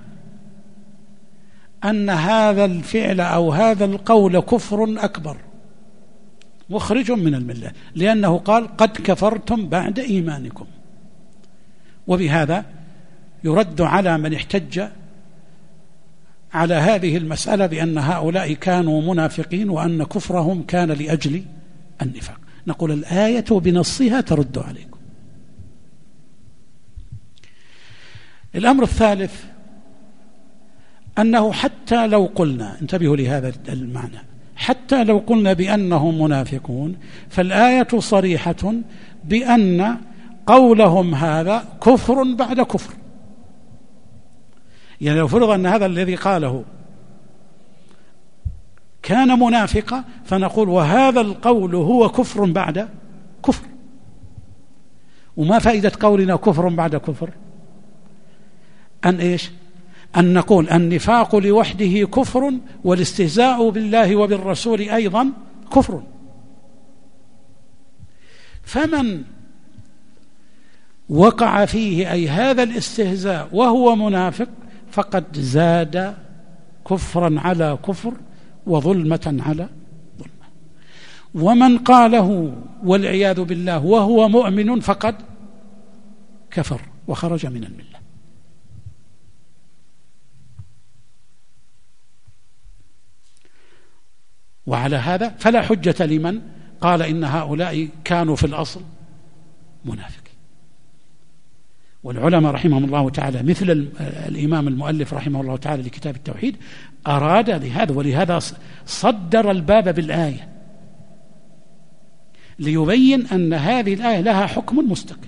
أن هذا الفعل أو هذا القول كفر أكبر مخرج من الملة، لأنه قال قد كفرتم بعد إيمانكم. وبهذا يرد على من احتج على هذه المسألة بأن هؤلاء كانوا منافقين وأن كفرهم كان لأجل النفاق. نقول الآية بنصها ترد عليكم. الأمر الثالث أنه حتى لو قلنا، انتبهوا لهذا المعنى، حتى لو قلنا بأنهم منافقون، فالآية صريحة بأن قولهم هذا كفر بعد كفر. يعني لو فرض أن هذا الذي قاله كان منافقا، فنقول وهذا القول هو كفر بعد كفر. وما فائدة قولنا كفر بعد كفر؟ أن إيش؟ أن نقول النفاق لوحده كفر، والاستهزاء بالله وبالرسول أيضا كفر. فمن وقع فيه أي هذا الاستهزاء وهو منافق فقد زاد كفرا على كفر وظلمة على ظلمة. ومن قاله والعياذ بالله وهو مؤمن فقد كفر وخرج من الملة. وعلى هذا فلا حجة لمن قال إن هؤلاء كانوا في الأصل منافقين. والعلماء رحمهم الله تعالى مثل الإمام المؤلف رحمه الله تعالى لكتاب التوحيد أراد لهذا، ولهذا صدر الباب بالآية ليبين أن هذه الآية لها حكم مستقل.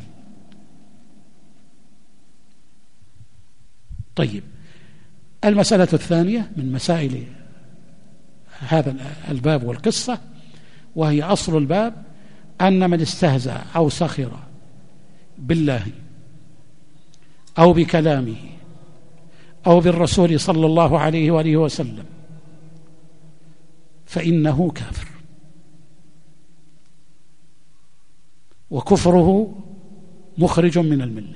طيب، المسألة الثانية من مسائل هذا الباب والقصة، وهي أصل الباب، أن من استهزأ أو سخر بالله أو بكلامه أو بالرسول صلى الله عليه وآله وسلم فإنه كافر، وكفره مخرج من الملة.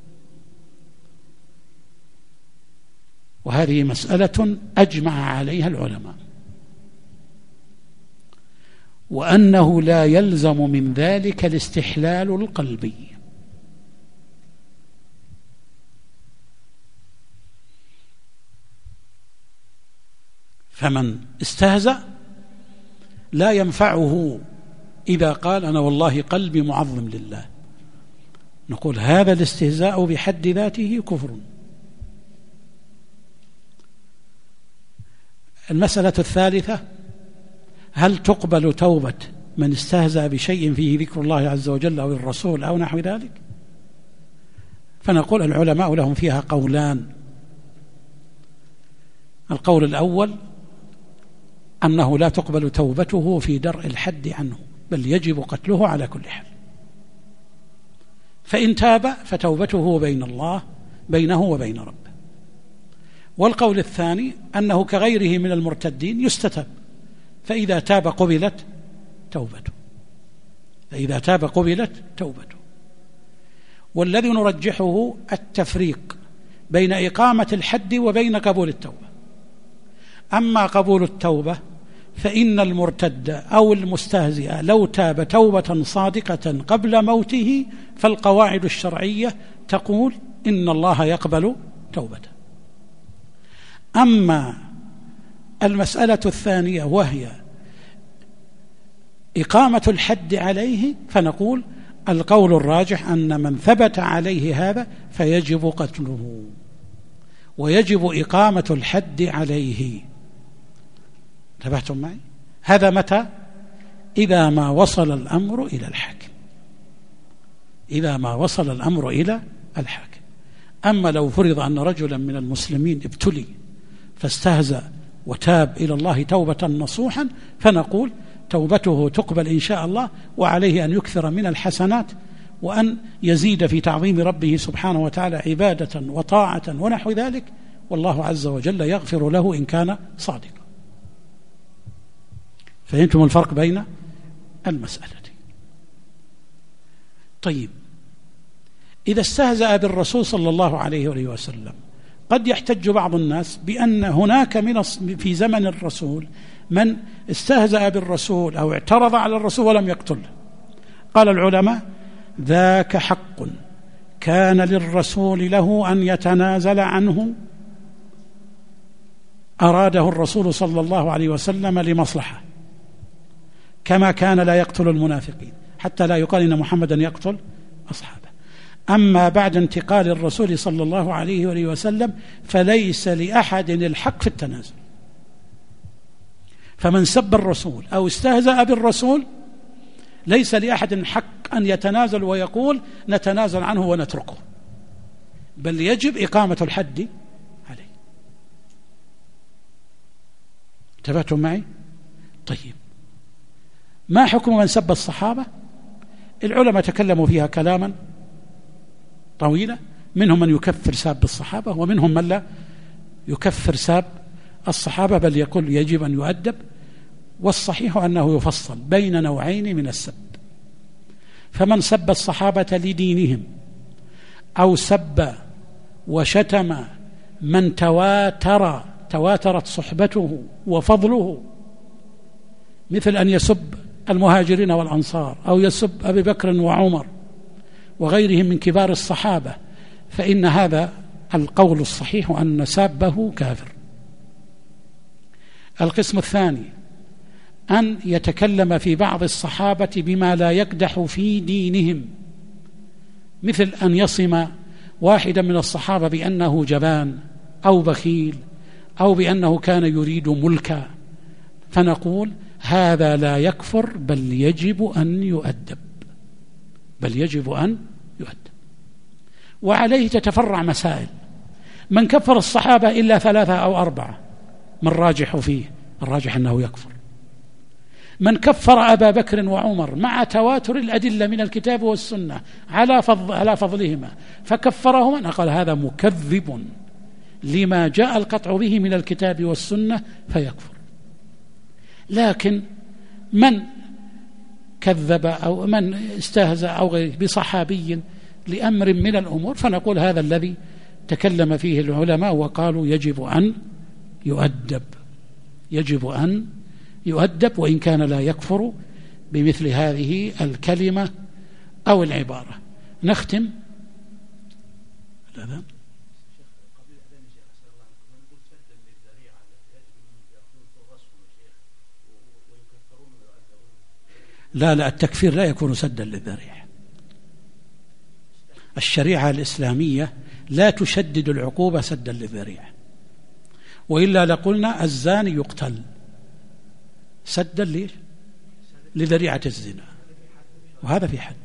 وهذه مسألة أجمع عليها العلماء، وأنه لا يلزم من ذلك الاستحلال القلبي. فمن استهزأ لا ينفعه إذا قال أنا والله قلبي معظم لله، نقول هذا الاستهزاء بحد ذاته كفر. المسألة الثالثة، هل تقبل توبة من استهزأ بشيء فيه ذكر الله عز وجل أو الرسول أو نحو ذلك؟ فنقول العلماء لهم فيها قولان. القول الأول أنه لا تقبل توبته في درء الحد عنه، بل يجب قتله على كل حال. فإن تاب فتوبته بينه وبين ربه. والقول الثاني أنه كغيره من المرتدين يستتاب، فإذا تاب قبلت توبته. والذي نرجحه التفريق بين إقامة الحد وبين قبول التوبة. أما قبول التوبة فإن المرتد أو المستهزئ لو تاب توبة صادقة قبل موته فالقواعد الشرعية تقول إن الله يقبل توبته. أما المسألة الثانية وهي إقامة الحد عليه، فنقول القول الراجح أن من ثبت عليه هذا فيجب قتله ويجب إقامة الحد عليه. انتبهتم معي؟ هذا متى؟ إذا ما وصل الأمر إلى الحاكم. أما لو فرض أن رجلا من المسلمين ابتلي فاستهزأ وتاب إلى الله توبة نصوحا، فنقول توبته تقبل إن شاء الله، وعليه أن يكثر من الحسنات وأن يزيد في تعظيم ربه سبحانه وتعالى عبادة وطاعة ونحو ذلك، والله عز وجل يغفر له إن كان صادقا. فهمتم الفرق بين المسألتين؟ طيب، إذا استهزأ بالرسول صلى الله عليه وسلم، قد يحتج بعض الناس بأن هناك في زمن الرسول من استهزأ بالرسول أو اعترض على الرسول ولم يقتله. قال العلماء ذاك حق كان للرسول له أن يتنازل عنه، أراده الرسول صلى الله عليه وسلم لمصلحة، كما كان لا يقتل المنافقين حتى لا يقال إن محمدا يقتل أصحابه. أما بعد انتقال الرسول صلى الله عليه وسلم فليس لأحد الحق في التنازل. فمن سب الرسول أو استهزأ بالرسول ليس لأحد حق أن يتنازل ويقول نتنازل عنه ونتركه، بل يجب إقامة الحد عليه. انتبهتم معي؟ طيب، ما حكم من سب الصحابة؟ العلماء تكلموا فيها كلاما طويلة، منهم من يكفر ساب الصحابة ومنهم من لا يكفر ساب الصحابة، بل يقول يجب أن يؤدب. والصحيح أنه يفصل بين نوعين من السب، فمن سب الصحابة لدينهم أو سب وشتم من تواترت صحبته وفضله، مثل أن يسب المهاجرين والأنصار أو يسب أبي بكر وعمر وغيرهم من كبار الصحابة، فإن هذا القول الصحيح أن سابه كافر. القسم الثاني أن يتكلم في بعض الصحابة بما لا يقدح في دينهم، مثل أن يصم واحدا من الصحابة بأنه جبان أو بخيل أو بأنه كان يريد ملكا، فنقول هذا لا يكفر بل يجب أن يؤدب، وعليه تتفرع مسائل. من كفر الصحابة إلا 3 أو 4، من راجح فيه؟ الراجح أنه يكفر. من كفر أبا بكر وعمر مع تواتر الأدلة من الكتاب والسنة على فضلهما فكفرهما، نقول هذا مكذب لما جاء القطع به من الكتاب والسنة فيكفر. لكن من كذب أو من استهزأ أو غيره بصحابي لأمر من الأمور، فنقول هذا الذي تكلم فيه العلماء وقالوا يجب أن يؤدب وإن كان لا يكفر بمثل هذه الكلمة أو العبارة. نختم الأذان. لا التكفير لا يكون سدا للذريعة. الشريعة الإسلامية لا تشدد العقوبة سدا للذريعة، وإلا لقلنا الزاني يقتل سدا ليش؟ لذريعة الزنا، وهذا في حد،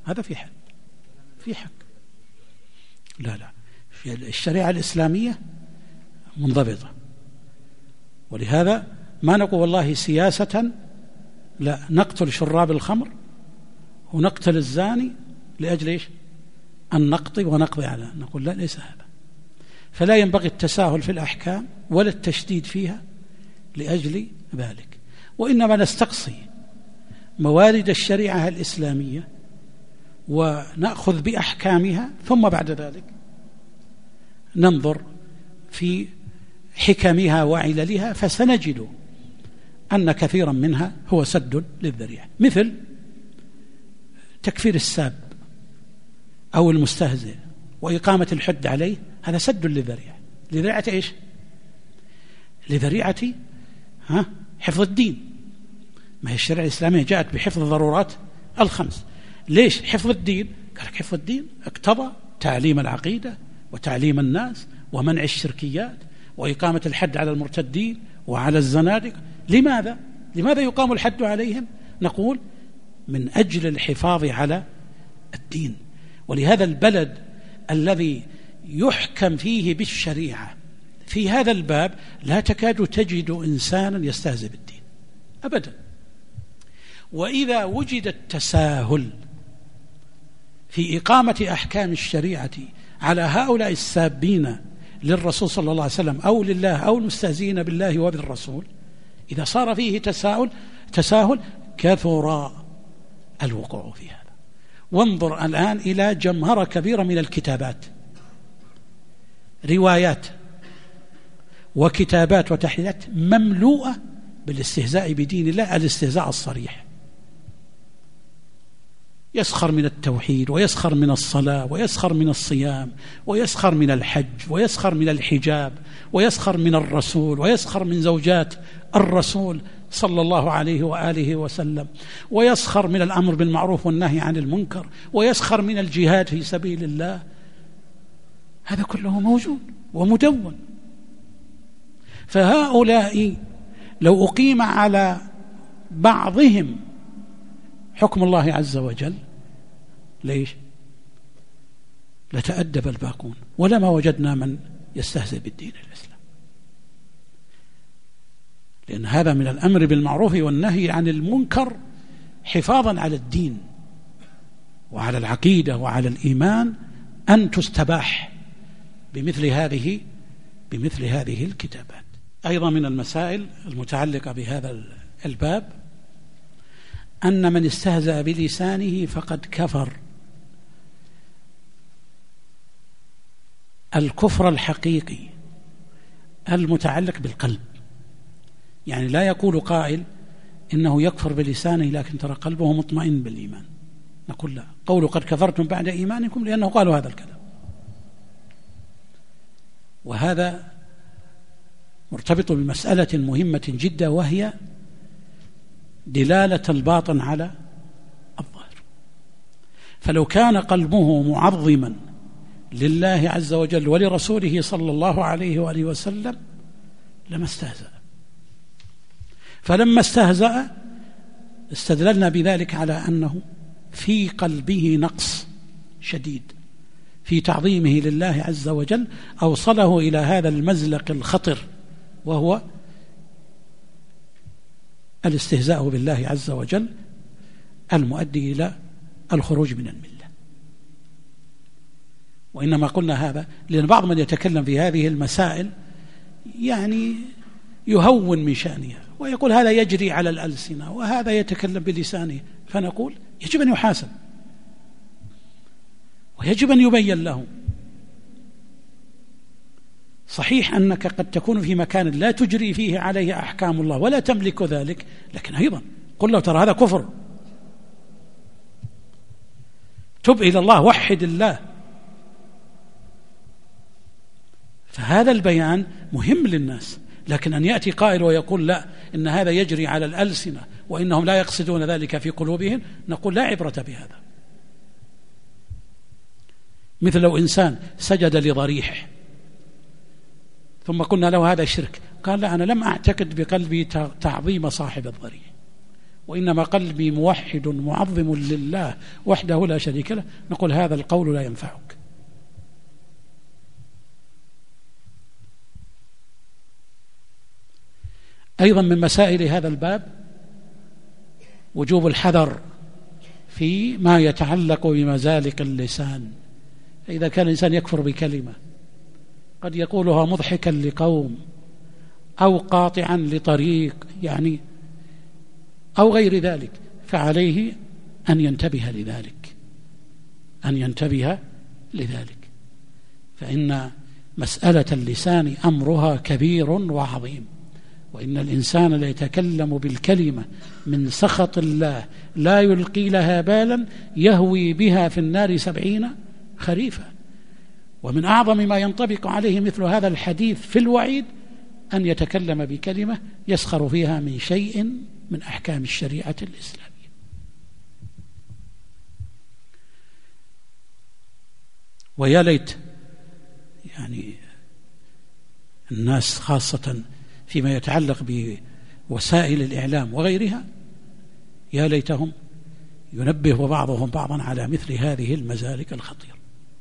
في حق. لا الشريعة الإسلامية منضبطة، ولهذا ما نقول والله سياسة لا نقتل شراب الخمر ونقتل الزاني لأجل إيش؟ أن نقضي ونقضي على، نقول لا، ليس هذا. فلا ينبغي التساهل في الأحكام ولا التشديد فيها لأجل ذلك، وإنما نستقصي موارد الشريعة الإسلامية ونأخذ بأحكامها، ثم بعد ذلك ننظر في حكمها وعللها، فسنجد أن كثيرا منها هو سد للذريعة، مثل تكفير الساب أو المستهزئ وإقامة الحد عليه، هذا سد للذريعة. لذريعة إيش؟ لذريعة حفظ الدين. ما هي الشريعة الإسلامية جاءت بحفظ الضرورات الخمس. ليش حفظ الدين؟ قال لك حفظ الدين اقتضى تعليم العقيدة وتعليم الناس ومنع الشركيات وإقامة الحد على المرتدين وعلى الزنادقة. لماذا يقام الحد عليهم؟ نقول من أجل الحفاظ على الدين. ولهذا البلد الذي يحكم فيه بالشريعة في هذا الباب لا تكاد تجد إنسانا يستهزئ بالدين أبدا. وإذا وجد التساهل في إقامة أحكام الشريعة على هؤلاء السابين للرسول صلى الله عليه وسلم أو لله أو المستهزئين بالله وبالرسول، إذا صار فيه تساهل كثر الوقوع في هذا. وانظر الآن إلى جمهرة كبيرة من الكتابات، روايات وكتابات وتحليلات مملوءة بالاستهزاء بدين الله، الاستهزاء الصريح. يسخر من التوحيد ويسخر من الصلاة ويسخر من الصيام ويسخر من الحج ويسخر من الحجاب ويسخر من الرسول ويسخر من زوجات الرسول صلى الله عليه وآله وسلم، ويسخر من الأمر بالمعروف والنهي عن المنكر، ويسخر من الجهاد في سبيل الله. هذا كله موجود ومدون. فهؤلاء لو أقيم على بعضهم حكم الله عز وجل ليش؟ لتأدب الباقون، ولما وجدنا من يستهزئ بالدين الإسلام، لأن هذا من الأمر بالمعروف والنهي عن المنكر حفاظا على الدين وعلى العقيدة وعلى الإيمان أن تستباح بمثل هذه الكتابات. أيضا من المسائل المتعلقة بهذا الباب أن من استهزأ بلسانه فقد كفر الكفر الحقيقي المتعلق بالقلب. يعني لا يقول قائل إنه يكفر بلسانه لكن ترى قلبه مطمئن بالإيمان، نقول لا، قولوا قد كفرتم بعد إيمانكم لأنه قالوا هذا الكلام. وهذا مرتبط بمسألة مهمة جدا، وهي دلالة الباطن على الظاهر. فلو كان قلبه معظما لله عز وجل ولرسوله صلى الله عليه وآله وسلم لما استهزأ. فلما استهزأ استدللنا بذلك على أنه في قلبه نقص شديد في تعظيمه لله عز وجل، أوصله إلى هذا المزلق الخطر، وهو الاستهزاء بالله عز وجل المؤدي إلى الخروج من الملة. وإنما قلنا هذا لأن بعض من يتكلم في هذه المسائل يعني يهون من شأنها ويقول هذا يجري على الألسنة وهذا يتكلم بلسانه، فنقول يجب أن يحاسب ويجب أن يبين له. صحيح أنك قد تكون في مكان لا تجري فيه عليه أحكام الله ولا تملك ذلك، لكن أيضا قل له ترى هذا كفر، تب إلى الله، وحد الله. فهذا البيان مهم للناس. لكن أن يأتي قائل ويقول لا إن هذا يجري على الألسنة وإنهم لا يقصدون ذلك في قلوبهم، نقول لا عبرة بهذا. مثل لو إنسان سجد لضريح ثم قلنا له هذا شرك، قال لا أنا لم أعتقد بقلبي تعظيم صاحب الضريح، وإنما قلبي موحد معظم لله وحده لا شريك له، نقول هذا القول لا ينفعك. أيضا من مسائل هذا الباب وجوب الحذر في ما يتعلق بمزالق اللسان. فإذا كان الإنسان يكفر بكلمة قد يقولها مضحكا لقوم أو قاطعا لطريق يعني أو غير ذلك، فعليه أن ينتبه لذلك، فإن مسألة اللسان أمرها كبير وعظيم. وإن الإنسان ليتكلم بالكلمة من سخط الله لا يلقي لها بالا يهوي بها في النار 70 خريفا. ومن أعظم ما ينطبق عليه مثل هذا الحديث في الوعيد أن يتكلم بكلمة يسخر فيها من شيء من أحكام الشريعة الإسلامية. ويا ليت يعني الناس خاصة فيما يتعلق بوسائل الإعلام وغيرها، يا ليتهم ينبه بعضهم بعضا على مثل هذه المزالق الخطيرة.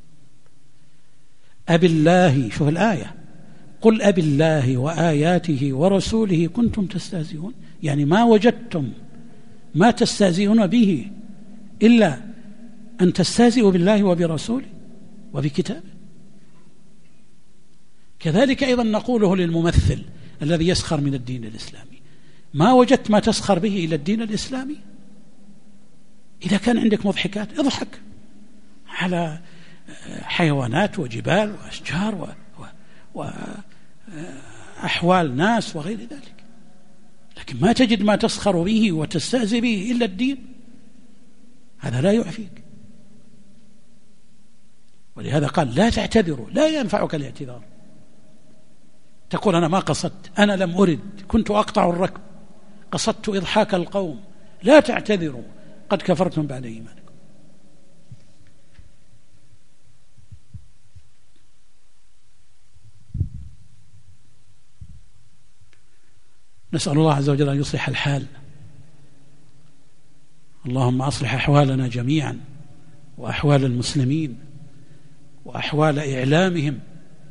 أبي الله، شوف الآية، قل أبي الله وآياته ورسوله كنتم تستهزئون، يعني ما وجدتم ما تستهزئون به إلا أن تستهزئوا بالله وبرسوله وبكتابه. كذلك أيضا نقوله للممثل الذي يسخر من الدين الإسلامي، ما وجدت ما تسخر به إلى الدين الإسلامي؟ إذا كان عندك مضحكات اضحك على حيوانات وجبال وأشجار وأحوال ناس وغير ذلك، لكن ما تجد ما تسخر به وتستهزئ به إلا الدين، هذا لا يعفيك. ولهذا قال لا تعتذروا، لا ينفعك الاعتذار. تقول أنا ما قصدت، أنا لم أرد، كنت أقطع الركب، قصدت إضحاك القوم، لا تعتذروا قد كفرتم بعد إيمانكم. نسأل الله عز وجل أن يصلح الحال. اللهم أصلح أحوالنا جميعا وأحوال المسلمين وأحوال إعلامهم،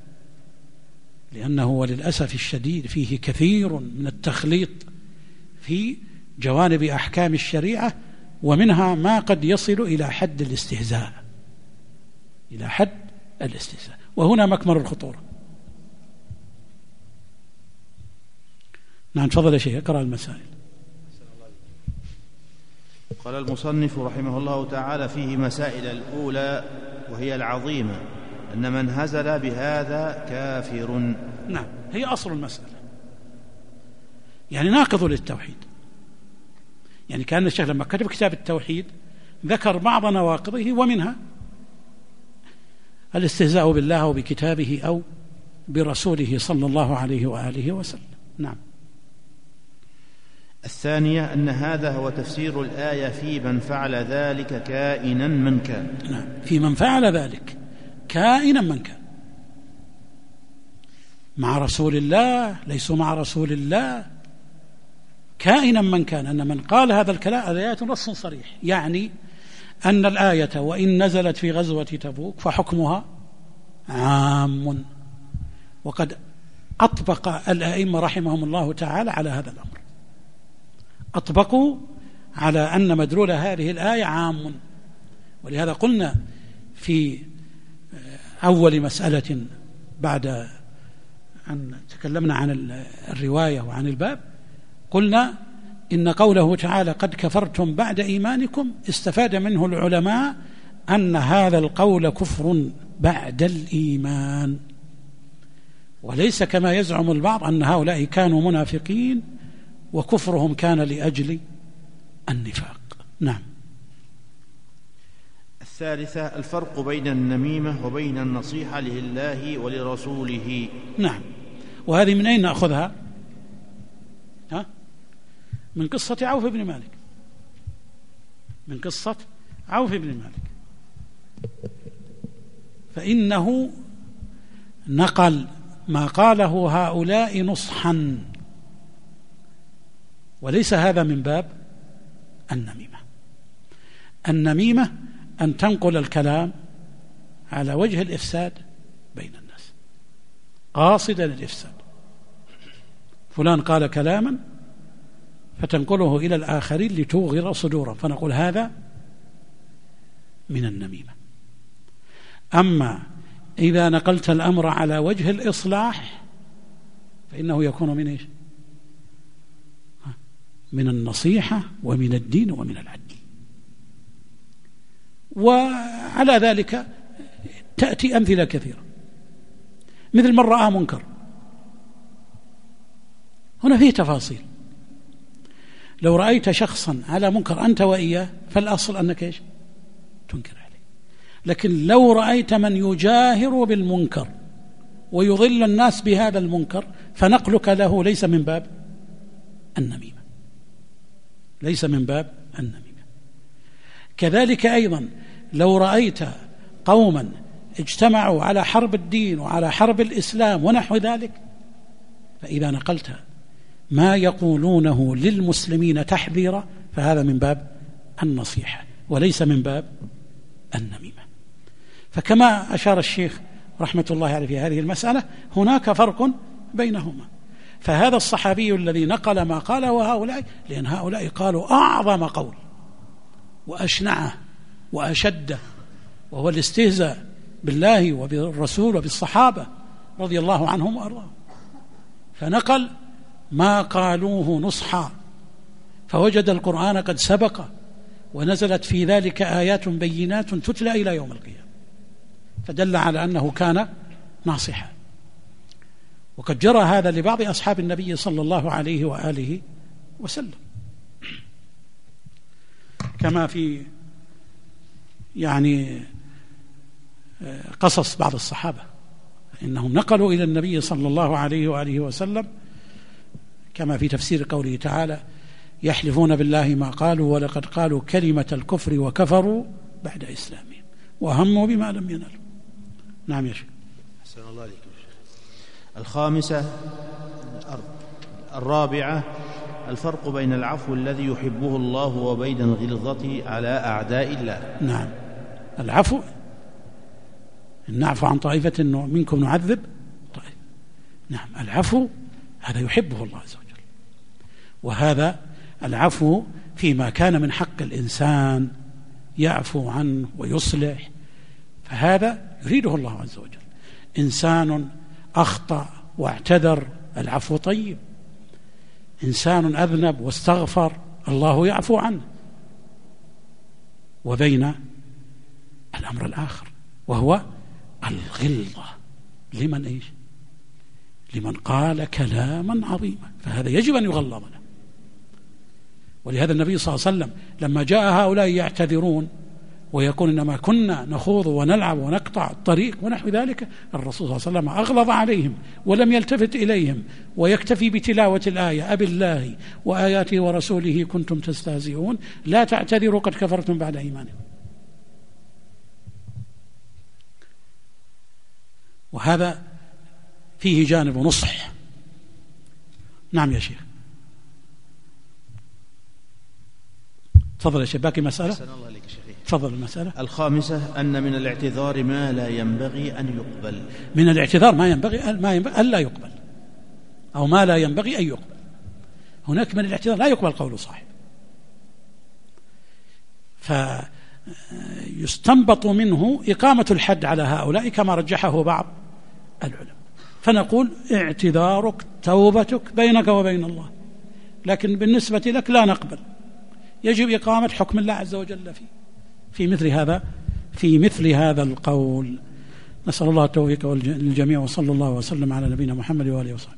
لأنه وللأسف الشديد فيه كثير من التخليط في جوانب أحكام الشريعة، ومنها ما قد يصل إلى حد الاستهزاء، إلى حد الاستهزاء. وهنا مكمن الخطورة. نعم تفضل يا شيخ اقرأ المسائل. قال المصنف رحمه الله تعالى: فيه مسائل. الأولى وهي العظيمة أن من هزل بهذا كافر. نعم هي أصل المسألة، يعني ناقض للتوحيد. يعني كان الشيخ لما كتب كتاب التوحيد ذكر بعض نواقضه، ومنها الاستهزاء بالله أو بكتابه أو برسوله صلى الله عليه وآله وسلم. نعم. الثانية أن هذا هو تفسير الآية: في من فعل ذلك كائنا من كان. نعم، في من فعل ذلك كائنا من كان، مع رسول الله ليسوا مع رسول الله، كائنا من كان. أن من قال هذا الكلام الآيات نص صريح، يعني أن الآية وإن نزلت في غزوة تبوك فحكمها عام. وقد أطبق الأئمة رحمهم الله تعالى على هذا الأمر، أطبقوا على أن مدلول هذه الآية عام. ولهذا قلنا في أول مسألة بعد أن تكلمنا عن الرواية وعن الباب، قلنا إن قوله تعالى قد كفرتم بعد إيمانكم استفاد منه العلماء أن هذا القول كفر بعد الإيمان، وليس كما يزعم البعض أن هؤلاء كانوا منافقين وكفرهم كان لأجل النفاق. نعم. الثالثة الفرق بين النميمة وبين النصيحة لله ولرسوله. نعم. وهذه من أين نأخذها؟ من قصة عوف بن مالك، من قصة عوف بن مالك، فإنه نقل ما قاله هؤلاء نصحا، وليس هذا من باب النميمة. النميمة أن تنقل الكلام على وجه الإفساد بين الناس قاصدا الإفساد. فلان قال كلاما فتنقله إلى الآخرين لتوغر صدورا، فنقول هذا من النميمة. أما إذا نقلت الأمر على وجه الإصلاح فإنه يكون من إيش؟ من النصيحة ومن الدين ومن العدل. وعلى ذلك تأتي أمثلة كثيرة، مثل من رأى منكر. هنا فيه تفاصيل. لو رأيت شخصا على منكر أنت وإياه فالأصل أنك إيش؟ تنكر عليه. لكن لو رأيت من يجاهر بالمنكر ويضل الناس بهذا المنكر فنقلك له ليس من باب النميمة، ليس من باب النميمة. كذلك أيضا لو رأيت قوما اجتمعوا على حرب الدين وعلى حرب الإسلام ونحو ذلك، فإذا نقلت ما يقولونه للمسلمين تحذيرا فهذا من باب النصيحة وليس من باب النميمة. فكما أشار الشيخ رحمة الله عليه في هذه المسألة هناك فرق بينهما. فهذا الصحابي الذي نقل ما قاله وهؤلاء، لأن هؤلاء قالوا أعظم قول وأشنعه وأشده، وهو الاستهزاء بالله وبالرسول وبالصحابة رضي الله عنهم وأرضاهم، فنقل ما قالوه نصحا، فوجد القرآن قد سبق ونزلت في ذلك آيات بينات تتلى إلى يوم القيامة، فدل على أنه كان ناصحا. وقد جرى هذا لبعض أصحاب النبي صلى الله عليه وآله وسلم، كما في يعني قصص بعض الصحابة إنهم نقلوا إلى النبي صلى الله عليه وآله وسلم، كما في تفسير قوله تعالى يحلفون بالله ما قالوا ولقد قالوا كلمة الكفر وكفروا بعد إسلامهم وهموا بما لم ينالوا. نعم يا شيخ. أحسن الله عليكم. الخامسة الرابعة الفرق بين العفو الذي يحبه الله وبين الغلظة على أعداء الله. نعم، العفو إن نعفو عن طائفة منكم نعذب طائفة. نعم، العفو هذا يحبه الله عز وجل، وهذا العفو فيما كان من حق الإنسان يعفو عنه ويصلح، فهذا يريده الله عز وجل. إنسان أخطأ واعتذر، العفو طيب. إنسان أذنب واستغفر، الله يعفو عنه. وبين الأمر الآخر وهو الغلظة لمن إيش؟ لمن قال كلاما عظيما، فهذا يجب أن يغلظ له. ولهذا النبي صلى الله عليه وسلم لما جاء هؤلاء يعتذرون ويقول إنما كنا نخوض ونلعب ونقطع الطريق ونحو ذلك، الرسول صلى الله عليه وسلم أغلظ عليهم ولم يلتفت إليهم ويكتفي بتلاوة الآية: أبي الله وآياته ورسوله كنتم تستهزئون لا تعتذروا قد كفرتم بعد إيمانكم. وهذا فيه جانب نصح. نعم يا شيخ، تفضل يا شيخ. باقي مسألة؟ تفضل. المسألة الخامسة أن من الاعتذار ما لا ينبغي أن يقبل. من الاعتذار ما ينبغي ألا يقبل، أو ما لا ينبغي أن يقبل. هناك من الاعتذار لا يقبل قول صاحب، فيستنبط منه إقامة الحد على هؤلاء كما رجحه بعض العلماء. فنقول اعتذارك توبتك بينك وبين الله، لكن بالنسبة لك لا نقبل، يجب إقامة حكم الله عز وجل في مثل هذا القول. نسأل الله التوفيق للجميع، وصلى الله وسلم على نبينا محمد وآله وصحبه.